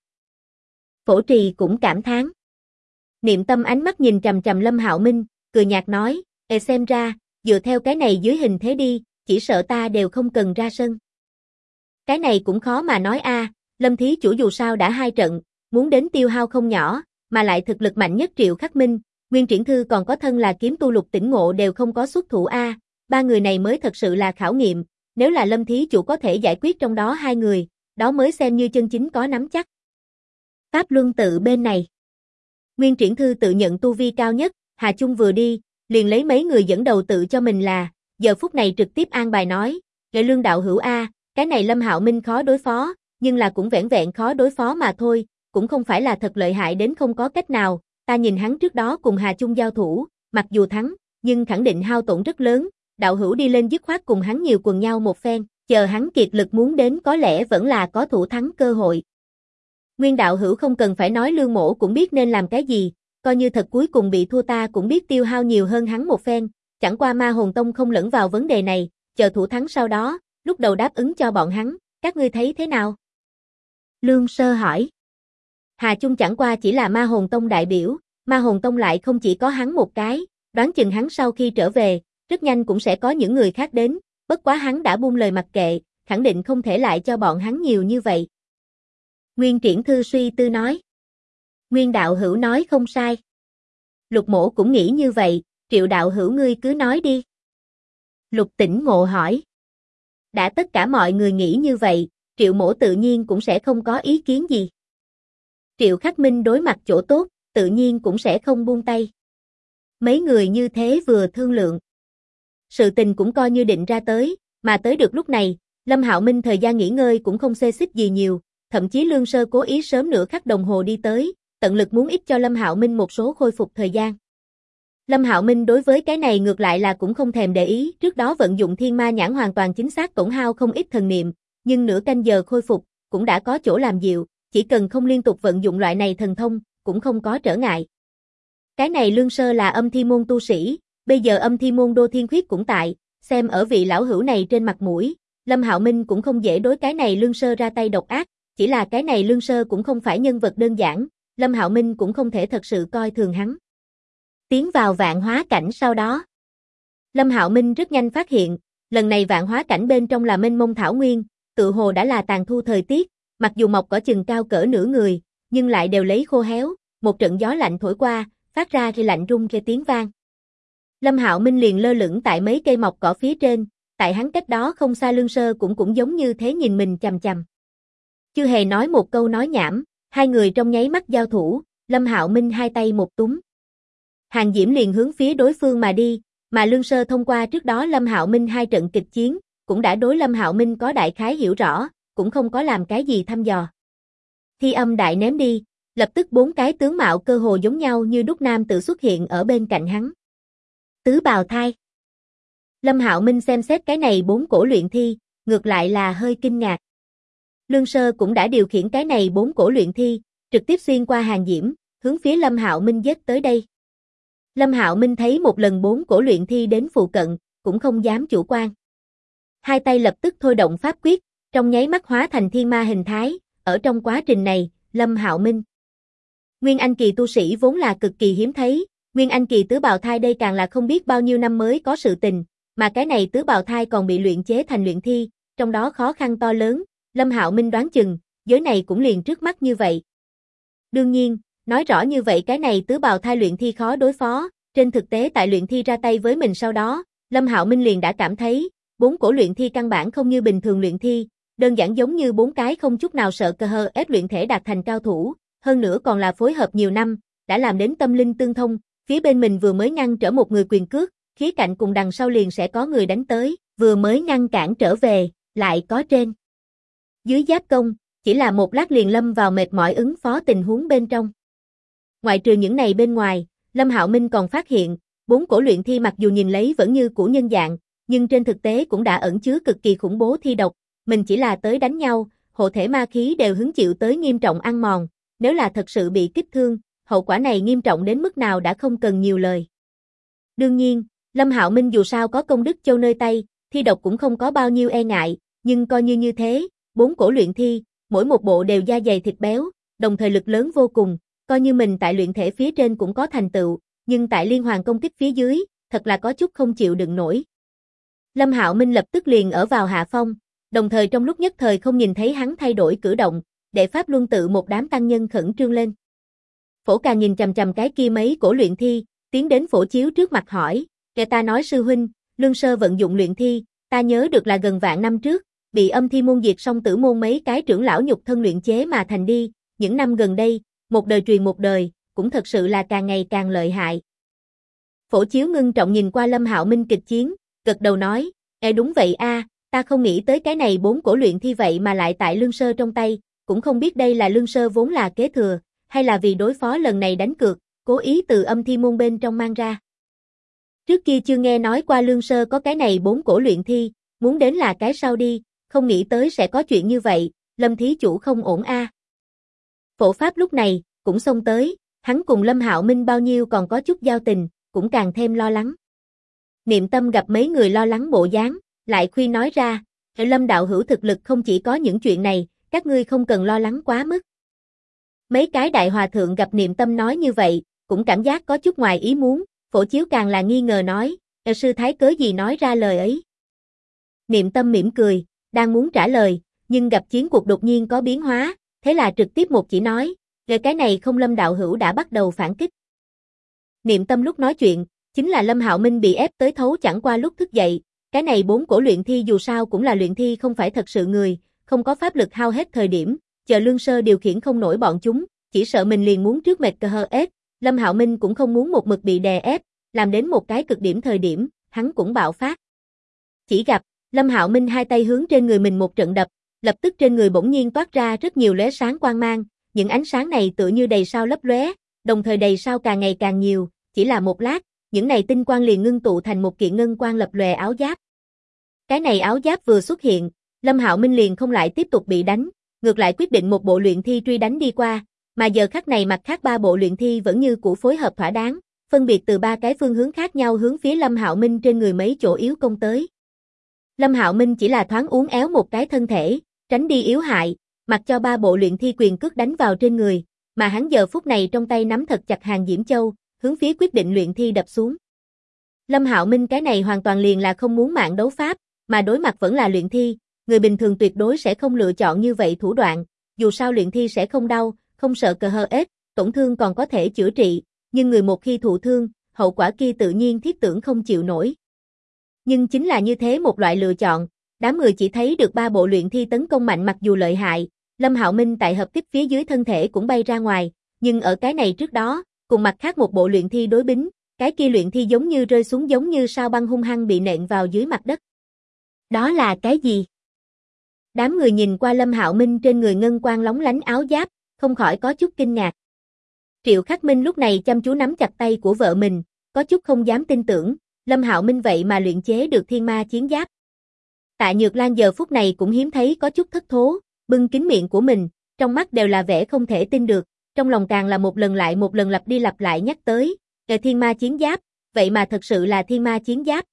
Phổ Trì cũng cảm thán. Niệm Tâm ánh mắt nhìn trầm trầm Lâm Hạo Minh, cười nhạt nói, xem ra, dựa theo cái này dưới hình thế đi, chỉ sợ ta đều không cần ra sân. Cái này cũng khó mà nói a, Lâm thí chủ dù sao đã 2 trận, muốn đến tiêu hao không nhỏ, mà lại thực lực mạnh nhất Triệu Khắc Minh, Nguyên Triển Thư còn có thân là kiếm tu Lục Tỉnh Ngộ đều không có xuất thủ a, 3 người này mới thật sự là khảo nghiệm, nếu là Lâm thí chủ có thể giải quyết trong đó 2 người, đó mới xem như chân chính có nắm chắc. Pháp Luân Tự bên này, Nguyên Triển Thư tự nhận tu vi cao nhất, Hà Chung vừa đi, liền lấy mấy người dẫn đầu tự cho mình là, giờ phút này trực tiếp an bài nói, Nghệ Lương đạo hữu a, cái này Lâm Hạo Minh khó đối phó, nhưng là cũng vẻn vẹn khó đối phó mà thôi, cũng không phải là thật lợi hại đến không có cách nào, ta nhìn hắn trước đó cùng Hà Chung giao thủ, mặc dù thắng, nhưng khẳng định hao tổn rất lớn, đạo hữu đi lên dứt khoát cùng hắn nhiều quần nhau một phen, chờ hắn kiệt lực muốn đến có lẽ vẫn là có thủ thắng cơ hội. Nguyên đạo hữu không cần phải nói, Lương Mỗ cũng biết nên làm cái gì, coi như thật cuối cùng bị thua ta cũng biết tiêu hao nhiều hơn hắn một phen, chẳng qua Ma Hồn Tông không lẫn vào vấn đề này, chờ thủ thắng sau đó, lúc đầu đáp ứng cho bọn hắn, các ngươi thấy thế nào? Lương Sơ hỏi. Hà Chung chẳng qua chỉ là Ma Hồn Tông đại biểu, Ma Hồn Tông lại không chỉ có hắn một cái, đoán chừng hắn sau khi trở về, rất nhanh cũng sẽ có những người khác đến, bất quá hắn đã buông lời mặc kệ, khẳng định không thể lại cho bọn hắn nhiều như vậy. Nguyên Triển Thư suy tư nói. Nguyên đạo hữu nói không sai. Lục Mỗ cũng nghĩ như vậy, Triệu đạo hữu ngươi cứ nói đi. Lục Tỉnh Ngộ hỏi. Đã tất cả mọi người nghĩ như vậy, Triệu Mỗ tự nhiên cũng sẽ không có ý kiến gì. Triệu Khắc Minh đối mặt chỗ tốt, tự nhiên cũng sẽ không buông tay. Mấy người như thế vừa thương lượng. Sự tình cũng coi như định ra tới, mà tới được lúc này, Lâm Hạo Minh thời gian nghỉ ngơi cũng không xê xích gì nhiều, thậm chí Lương Sơ cố ý sớm nửa khắc đồng hồ đi tới, tận lực muốn ít cho Lâm Hạo Minh một số khôi phục thời gian. Lâm Hạo Minh đối với cái này ngược lại là cũng không thèm để ý, trước đó vận dụng Thiên Ma Nhãn hoàn toàn chính xác tổn hao không ít thần niệm, nhưng nửa canh giờ khôi phục, cũng đã có chỗ làm dịu, chỉ cần không liên tục vận dụng loại này thần thông, cũng không có trở ngại. Cái này Lương Sơ là Âm Thi môn tu sĩ, bây giờ Âm Thi môn Đô Thiên Khuyết cũng tại, xem ở vị lão hữu này trên mặt mũi, Lâm Hạo Minh cũng không dễ đối cái này Lương Sơ ra tay độc ác, chỉ là cái này Lương Sơ cũng không phải nhân vật đơn giản, Lâm Hạo Minh cũng không thể thật sự coi thường hắn. Tiến vào vạn hóa cảnh sau đó, Lâm Hạo Minh rất nhanh phát hiện, lần này vạn hóa cảnh bên trong là mênh mông thảo nguyên, tự hồ đã là tàn thu thời tiết, mặc dù mọc cỏ chừng cao cỡ nửa người, nhưng lại đều lấy khô héo, một trận gió lạnh thổi qua, phát ra ri lạnh rung cái tiếng vang. Lâm Hạo Minh liền lơ lửng tại mấy cây mọc cỏ phía trên, tại hắn cách đó không xa Lương Sơ cũng giống như thế nhìn mình chằm chằm. Chưa hề nói một câu nói nhảm, hai người trong nháy mắt giao thủ, Lâm Hạo Minh hai tay một túm. Hàn Diễm liền hướng phía đối phương mà đi, mà Lương Sơ thông qua trước đó Lâm Hạo Minh hai trận kịch chiến, cũng đã đối Lâm Hạo Minh có đại khái hiểu rõ, cũng không có làm cái gì thăm dò. Thi âm đại ném đi, lập tức bốn cái tướng mạo cơ hồ giống nhau như đúc nam tự xuất hiện ở bên cạnh hắn. Tứ bào thai. Lâm Hạo Minh xem xét cái này bốn cổ luyện thi, ngược lại là hơi kinh ngạc. Lương Sơ cũng đã điều khiển cái này bốn cổ luyện thi, trực tiếp xuyên qua Hàn Diễm, hướng phía Lâm Hạo Minh giết tới đây. Lâm Hạo Minh thấy một lần bốn cổ luyện thi đến phụ cận, cũng không dám chủ quan. Hai tay lập tức thôi động pháp quyết, trong nháy mắt hóa thành thiên ma hình thái, ở trong quá trình này, Lâm Hạo Minh. Nguyên Anh kỳ tu sĩ vốn là cực kỳ hiếm thấy, Nguyên Anh kỳ tứ bào thai đây càng là không biết bao nhiêu năm mới có sự tình, mà cái này tứ bào thai còn bị luyện chế thành luyện thi, trong đó khó khăn to lớn, Lâm Hạo Minh đoán chừng, giới này cũng liền trước mắt như vậy. Đương nhiên, nói rõ như vậy cái này tứ bào thai luyện thi khó đối phó, trên thực tế tại luyện thi ra tay với mình sau đó, Lâm Hạo Minh liền đã cảm thấy, bốn cổ luyện thi căn bản không như bình thường luyện thi, đơn giản giống như bốn cái không chút nào sợ cơ hơ ép luyện thể đạt thành cao thủ, hơn nữa còn là phối hợp nhiều năm, đã làm đến tâm linh tương thông, phía bên mình vừa mới ngăn trở một người quyền cước, khía cạnh cùng đằng sau liền sẽ có người đánh tới, vừa mới ngăn cản trở về, lại có trên dưới giáp công, chỉ là một lát liền lâm vào mệt mỏi ứng phó tình huống bên trong. Ngoại trừ những này bên ngoài, Lâm Hạo Minh còn phát hiện, bốn cổ luyện thi mặc dù nhìn lấy vẫn như cũ nhân dạng, nhưng trên thực tế cũng đã ẩn chứa cực kỳ khủng bố thi độc, mình chỉ là tới đánh nhau, hộ thể ma khí đều hứng chịu tới nghiêm trọng ăn mòn, nếu là thật sự bị kích thương, hậu quả này nghiêm trọng đến mức nào đã không cần nhiều lời. Đương nhiên, Lâm Hạo Minh dù sao có công đức châu nơi tay, thi độc cũng không có bao nhiêu e ngại, nhưng coi như thế, bốn cổ luyện thi, mỗi một bộ đều da dày thịt béo, đồng thời lực lớn vô cùng, coi như mình tại luyện thể phía trên cũng có thành tựu, nhưng tại liên hoàn công kích phía dưới, thật là có chút không chịu đựng nổi. Lâm Hạo Minh lập tức liền ở vào hạ phong, đồng thời trong lúc nhất thời không nhìn thấy hắn thay đổi cử động, để Pháp Luân tự một đám tăng nhân khẩn trương lên. Phổ Càng nhìn chằm chằm cái kia mấy cổ luyện thi, tiến đến Phổ Chiếu trước mặt hỏi, kẻ ta nói sư huynh, Lương Sơ vận dụng luyện thi, ta nhớ được là gần vạn năm trước, bị Âm Thi môn diệt xong Tử môn mấy cái trưởng lão nhục thân luyện chế mà thành đi, những năm gần đây, một đời truyền một đời, cũng thật sự là càng ngày càng lợi hại. Phổ Chiếu ngưng trọng nhìn qua Lâm Hạo Minh kịch chiến, gật đầu nói, đúng vậy a, ta không nghĩ tới cái này bốn cổ luyện thi vậy mà lại tại Lương Sơ trong tay, cũng không biết đây là Lương Sơ vốn là kế thừa, hay là vì đối phó lần này đánh cược, cố ý từ âm thi môn bên trong mang ra. Trước kia chưa nghe nói qua Lương Sơ có cái này 4 cổ luyện thi, muốn đến là cái sau đi, không nghĩ tới sẽ có chuyện như vậy, Lâm thí chủ không ổn a. Phổ Pháp lúc này, cũng xông tới, hắn cùng Lâm Hạo Minh bao nhiêu còn có chút giao tình, cũng càng thêm lo lắng. Niệm Tâm gặp mấy người lo lắng bộ dáng, lại khuyên nói ra, Lâm đạo hữu thực lực không chỉ có những chuyện này, các ngươi không cần lo lắng quá mức. Mấy cái đại hòa thượng gặp Niệm Tâm nói như vậy, cũng cảm giác có chút ngoài ý muốn, Phổ Chiếu càng là nghi ngờ nói, sư thái cớ gì nói ra lời ấy. Niệm Tâm mỉm cười, đang muốn trả lời, nhưng gặp chiến cuộc đột nhiên có biến hóa, thế là trực tiếp một chỉ nói, cái này không Lâm đạo hữu đã bắt đầu phản kích. Niệm Tâm lúc nói chuyện, chính là Lâm Hạo Minh bị ép tới thấu chẳng qua lúc thức dậy, cái này 4 cổ luyện thi dù sao cũng là luyện thi không phải thật sự người, không có pháp lực hao hết thời điểm, chờ Lương Sơ điều khiển không nổi bọn chúng, chỉ sợ mình liền muốn trước mệt cơ hơ ép, Lâm Hạo Minh cũng không muốn một mực bị đè ép, làm đến một cái cực điểm thời điểm, hắn cũng bạo phát. Chỉ gặp, Lâm Hạo Minh hai tay hướng trên người mình một trận đập, lập tức trên người bỗng nhiên toát ra rất nhiều lóe sáng quang mang, những ánh sáng này tựa như đầy sao lấp lóe, đồng thời đầy sao càng ngày càng nhiều, chỉ là một lát, những này tinh quang liền ngưng tụ thành một kiện ngân quang lập lòe áo giáp. Cái này áo giáp vừa xuất hiện, Lâm Hạo Minh liền không lại tiếp tục bị đánh, ngược lại quyết định một bộ luyện thi truy đánh đi qua, mà giờ khắc này mặt khác 3 bộ luyện thi vẫn như cũ phối hợp thỏa đáng, phân biệt từ 3 cái phương hướng khác nhau hướng phía Lâm Hạo Minh trên người mấy chỗ yếu công tới. Lâm Hạo Minh chỉ là thoáng uốn éo một cái thân thể, tránh đi yếu hại, mặc cho 3 bộ luyện thi quyền cước đánh vào trên người, mà hắn giờ phút này trong tay nắm thật chặt Hàng Diễm Châu, hướng phía quyết định luyện thi đập xuống. Lâm Hạo Minh cái này hoàn toàn liền là không muốn mạng đấu pháp, mà đối mặt vẫn là luyện thi, người bình thường tuyệt đối sẽ không lựa chọn như vậy thủ đoạn, dù sao luyện thi sẽ không đau, không sợ cờ hờ ết, tổn thương còn có thể chữa trị, nhưng người một khi thụ thương, hậu quả kia tự nhiên thiết tưởng không chịu nổi. Nhưng chính là như thế một loại lựa chọn, đám người chỉ thấy được 3 bộ luyện thi tấn công mạnh mặc dù lợi hại, Lâm Hạo Minh tại hợp kích phía dưới thân thể cũng bay ra ngoài, nhưng ở cái này trước đó, cùng mặt khác một bộ luyện thi đối bính, cái kia luyện thi giống như rơi xuống giống như sao băng hung hăng bị nện vào dưới mặt đất. Đó là cái gì? Đám người nhìn qua Lâm Hạo Minh trên người ngân quang lóng lánh áo giáp, không khỏi có chút kinh ngạc. Triệu Khắc Minh lúc này chăm chú nắm chặt tay của vợ mình, có chút không dám tin tưởng, Lâm Hạo Minh vậy mà luyện chế được thiên ma chiến giáp. Tạ Nhược Lan giờ phút này cũng hiếm thấy có chút thất thố, bưng kín miệng của mình, trong mắt đều là vẻ không thể tin được, trong lòng càng là một lần lại một lần lặp đi lặp lại nhắc tới, thiên ma chiến giáp, vậy mà thật sự là thiên ma chiến giáp,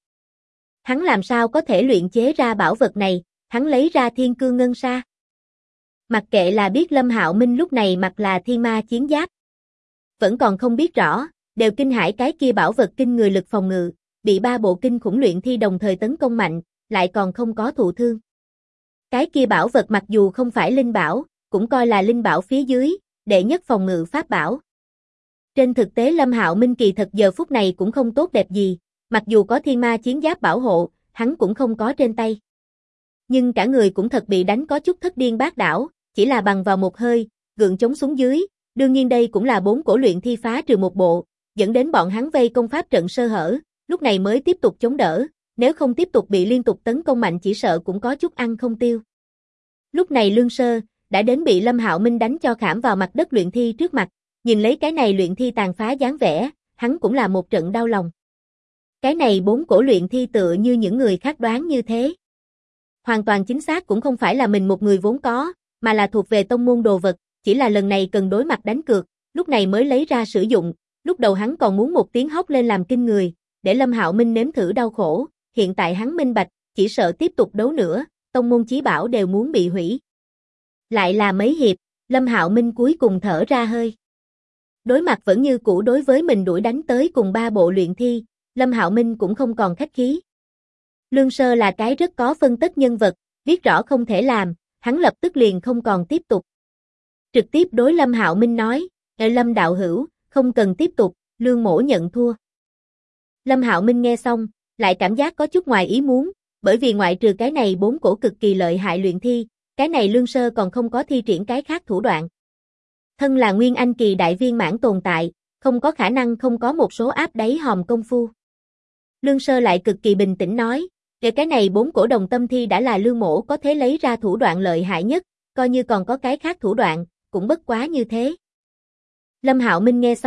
hắn làm sao có thể luyện chế ra bảo vật này, hắn lấy ra thiên cương ngân sa. Mặc kệ là biết Lâm Hạo Minh lúc này mặc là thiên ma chiến giáp, vẫn còn không biết rõ, đều kinh hãi cái kia bảo vật kinh người lực phòng ngự, bị 3 bộ kinh khủng luyện thi đồng thời tấn công mạnh, lại còn không có thụ thương. Cái kia bảo vật mặc dù không phải linh bảo, cũng coi là linh bảo phía dưới, đệ nhất phòng ngự pháp bảo. Trên thực tế Lâm Hạo Minh kỳ thật giờ phút này cũng không tốt đẹp gì, mặc dù có thiên ma chiến giáp bảo hộ, hắn cũng không có trên tay. Nhưng cả người cũng thật bị đánh có chút thất điên bát đảo, chỉ là bằng vào một hơi, gượng chống xuống dưới, đương nhiên đây cũng là 4 cổ luyện thi phá trừ một bộ, dẫn đến bọn hắn vây công pháp trận sơ hở, lúc này mới tiếp tục chống đỡ, nếu không tiếp tục bị liên tục tấn công mạnh chỉ sợ cũng có chút ăn không tiêu. Lúc này Lương Sơ đã đến bị Lâm Hạo Minh đánh cho khảm vào mặt đất luyện thi trước mặt, nhìn lấy cái này luyện thi tàn phá dáng vẻ, hắn cũng là một trận đau lòng. Cái này 4 cổ luyện thi tựa như những người khác đoán như thế. Hoàn toàn chính xác cũng không phải là mình một người vốn có, mà là thuộc về tông môn đồ vật, chỉ là lần này cần đối mặt đánh cược, lúc này mới lấy ra sử dụng, lúc đầu hắn còn muốn một tiếng hóc lên làm kinh người, để Lâm Hạo Minh nếm thử đau khổ, hiện tại hắn minh bạch, chỉ sợ tiếp tục đấu nữa, tông môn chí bảo đều muốn bị hủy. Lại là mấy hiệp, Lâm Hạo Minh cuối cùng thở ra hơi. Đối mặt vẫn như cũ đối với mình đuổi đánh tới cùng 3 bộ luyện thi, Lâm Hạo Minh cũng không còn khách khí. Lương Sơ là cái rất có phân tích nhân vật, biết rõ không thể làm, hắn lập tức liền không còn tiếp tục. Trực tiếp đối Lâm Hạo Minh nói, Lâm đạo hữu, không cần tiếp tục, Lương mỗ nhận thua. Lâm Hạo Minh nghe xong, lại cảm giác có chút ngoài ý muốn, bởi vì ngoại trừ cái này 4 cổ cực kỳ lợi hại luyện thi, cái này Lương Sơ còn không có thi triển cái khác thủ đoạn. Thân là Nguyên Anh kỳ đại viên mãn tồn tại, không có khả năng không có một số áp đáy hòm công phu. Lương Sơ lại cực kỳ bình tĩnh nói, cái này 4 cổ đồng tâm thi đã là Lương mỗ có thể lấy ra thủ đoạn lợi hại nhất, coi như còn có cái khác thủ đoạn, cũng bất quá như thế. Lâm Hạo Minh nghe xong,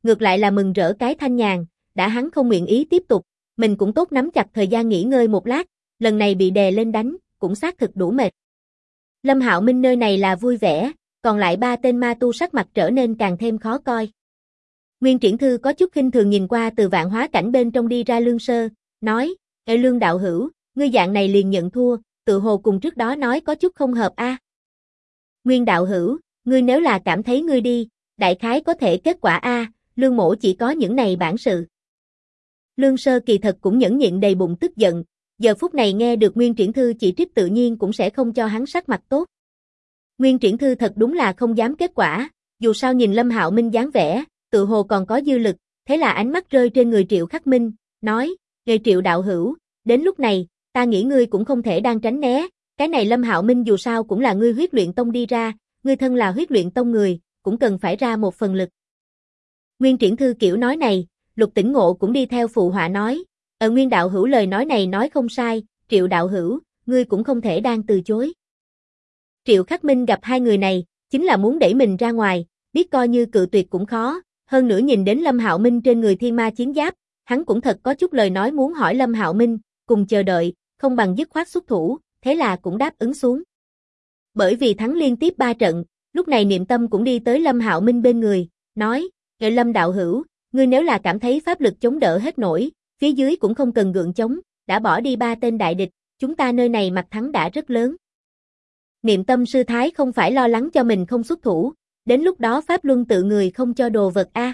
ngược lại là mừng rỡ cái thanh nhàn, đã hắn không nguyện ý tiếp tục, mình cũng tốt nắm chặt thời gian nghỉ ngơi một lát, lần này bị đè lên đánh, cũng xác thực đủ mệt. Lâm Hạo Minh nơi này là vui vẻ, còn lại ba tên ma tu sắc mặt trở nên càng thêm khó coi. Nguyên Triển Thư có chút khinh thường nhìn qua từ vạn hóa cảnh bên trong đi ra Lương Sơ, nói, Ê Lương đạo hữu, ngươi dạng này liền nhận thua, tự hồ cùng trước đó nói có chút không hợp a. Nguyên đạo hữu, ngươi nếu là cảm thấy ngươi đi, đại khái có thể kết quả a, Lương mỗ chỉ có những này bản sự. Lương Sơ kỳ thật cũng nhẫn nhịn đầy bụng tức giận, giờ phút này nghe được Nguyên Triển Thư chỉ trích tự nhiên cũng sẽ không cho hắn sắc mặt tốt. Nguyên Triển Thư thật đúng là không dám kết quả, dù sao nhìn Lâm Hạo Minh dáng vẻ, tự hồ còn có dư lực, thế là ánh mắt rơi trên người Triệu Khắc Minh, nói, người Triệu đạo hữu, đến lúc này, ta nghĩ ngươi cũng không thể đang tránh né, cái này Lâm Hạo Minh dù sao cũng là ngươi huyết luyện tông đi ra, ngươi thân là huyết luyện tông người, cũng cần phải ra một phần lực. Nguyên Triển Thư kiểu nói này, Lục Tĩnh Ngộ cũng đi theo phụ họa nói, Nguyên đạo hữu lời nói này nói không sai, Triệu đạo hữu, ngươi cũng không thể đang từ chối. Triệu Khắc Minh gặp hai người này, chính là muốn đẩy mình ra ngoài, biết coi như cự tuyệt cũng khó, hơn nữa nhìn đến Lâm Hạo Minh trên người thiên ma chiến giáp, hắn cũng thật có chút lời nói muốn hỏi Lâm Hạo Minh, cùng chờ đợi, không bằng dứt khoát xuất thủ, thế là cũng đáp ứng xuống. Bởi vì thắng liên tiếp 3 trận, lúc này Niệm Tâm cũng đi tới Lâm Hạo Minh bên người, nói, Lâm đạo hữu, ngươi nếu là cảm thấy pháp lực chống đỡ hết nổi, phía dưới cũng không cần gượng chống, đã bỏ đi 3 tên đại địch, chúng ta nơi này mặt thắng đã rất lớn. Niệm Tâm sư thái không phải lo lắng cho mình không xuất thủ, đến lúc đó pháp luân tự người không cho đồ vật a.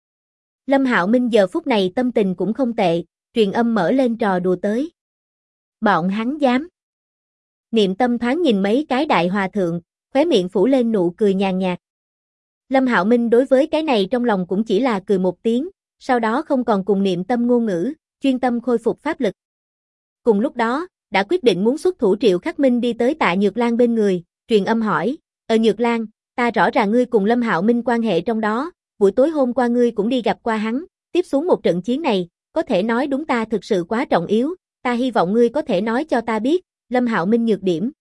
Lâm Hạo Minh giờ phút này tâm tình cũng không tệ, truyền âm mở lên trò đùa tới. Bọn hắn dám. Niệm Tâm thoáng nhìn mấy cái đại hòa thượng, khóe miệng phủ lên nụ cười nhàn nhạt. Lâm Hạo Minh đối với cái này trong lòng cũng chỉ là cười một tiếng, sau đó không còn cùng Niệm Tâm ngôn ngữ, chuyên tâm khôi phục pháp lực. Cùng lúc đó, đã quyết định muốn xuất thủ Triệu Khắc Minh đi tới Tạ Nhược Lan bên người, truyền âm hỏi, Nhược Lan, ta rõ ràng ngươi cùng Lâm Hạo Minh quan hệ trong đó, buổi tối hôm qua ngươi cũng đi gặp qua hắn, tiếp xuống một trận chiến này, có thể nói đúng ta thực sự quá trọng yếu, ta hy vọng ngươi có thể nói cho ta biết, Lâm Hạo Minh nhược điểm.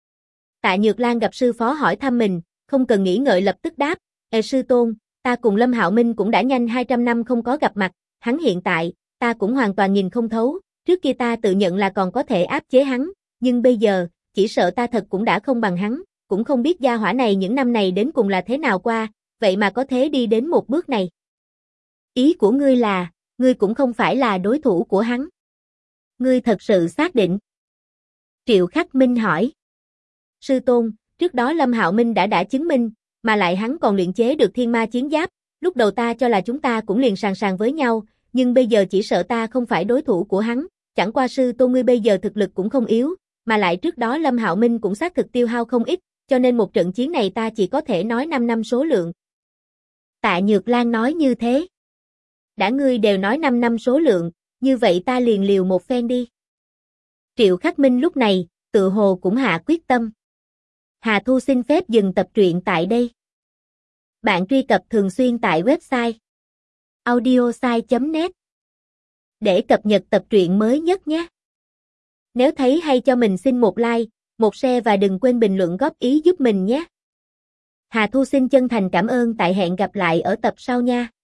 Tạ Nhược Lan gặp sư phó hỏi thăm mình, không cần nghĩ ngợi lập tức đáp, sư tôn, ta cùng Lâm Hạo Minh cũng đã nhanh 200 năm không có gặp mặt, hắn hiện tại, ta cũng hoàn toàn nhìn không thấu, trước kia ta tự nhận là còn có thể áp chế hắn, nhưng bây giờ, chỉ sợ ta thật cũng đã không bằng hắn, cũng không biết gia hỏa này những năm này đến cùng là thế nào qua, vậy mà có thể đi đến một bước này. Ý của ngươi là, ngươi cũng không phải là đối thủ của hắn. Ngươi thật sự xác định? Triệu Khắc Minh hỏi. Sư tôn, trước đó Lâm Hạo Minh đã chứng minh, mà lại hắn còn luyện chế được thiên ma chiến giáp, lúc đầu ta cho là chúng ta cũng liền sàng sàng với nhau, nhưng bây giờ chỉ sợ ta không phải đối thủ của hắn, chẳng qua sư tôn ngươi bây giờ thực lực cũng không yếu, mà lại trước đó Lâm Hạo Minh cũng xác thực tiêu hao không ít, cho nên một trận chiến này ta chỉ có thể nói 5 năm số lượng. Tạ Nhược Lan nói như thế. Đã ngươi đều nói 5 năm số lượng, như vậy ta liền liều một phen đi. Triệu Khắc Minh lúc này, tự hồ cũng hạ quyết tâm. Hà Thu xin phép dừng tập truyện tại đây. Bạn truy cập thường xuyên tại website audiosai.net để cập nhật tập truyện mới nhất nhé. Nếu thấy hay cho mình xin một like, một share và đừng quên bình luận góp ý giúp mình nhé. Hà Thu xin chân thành cảm ơn, tại hẹn gặp lại ở tập sau nha.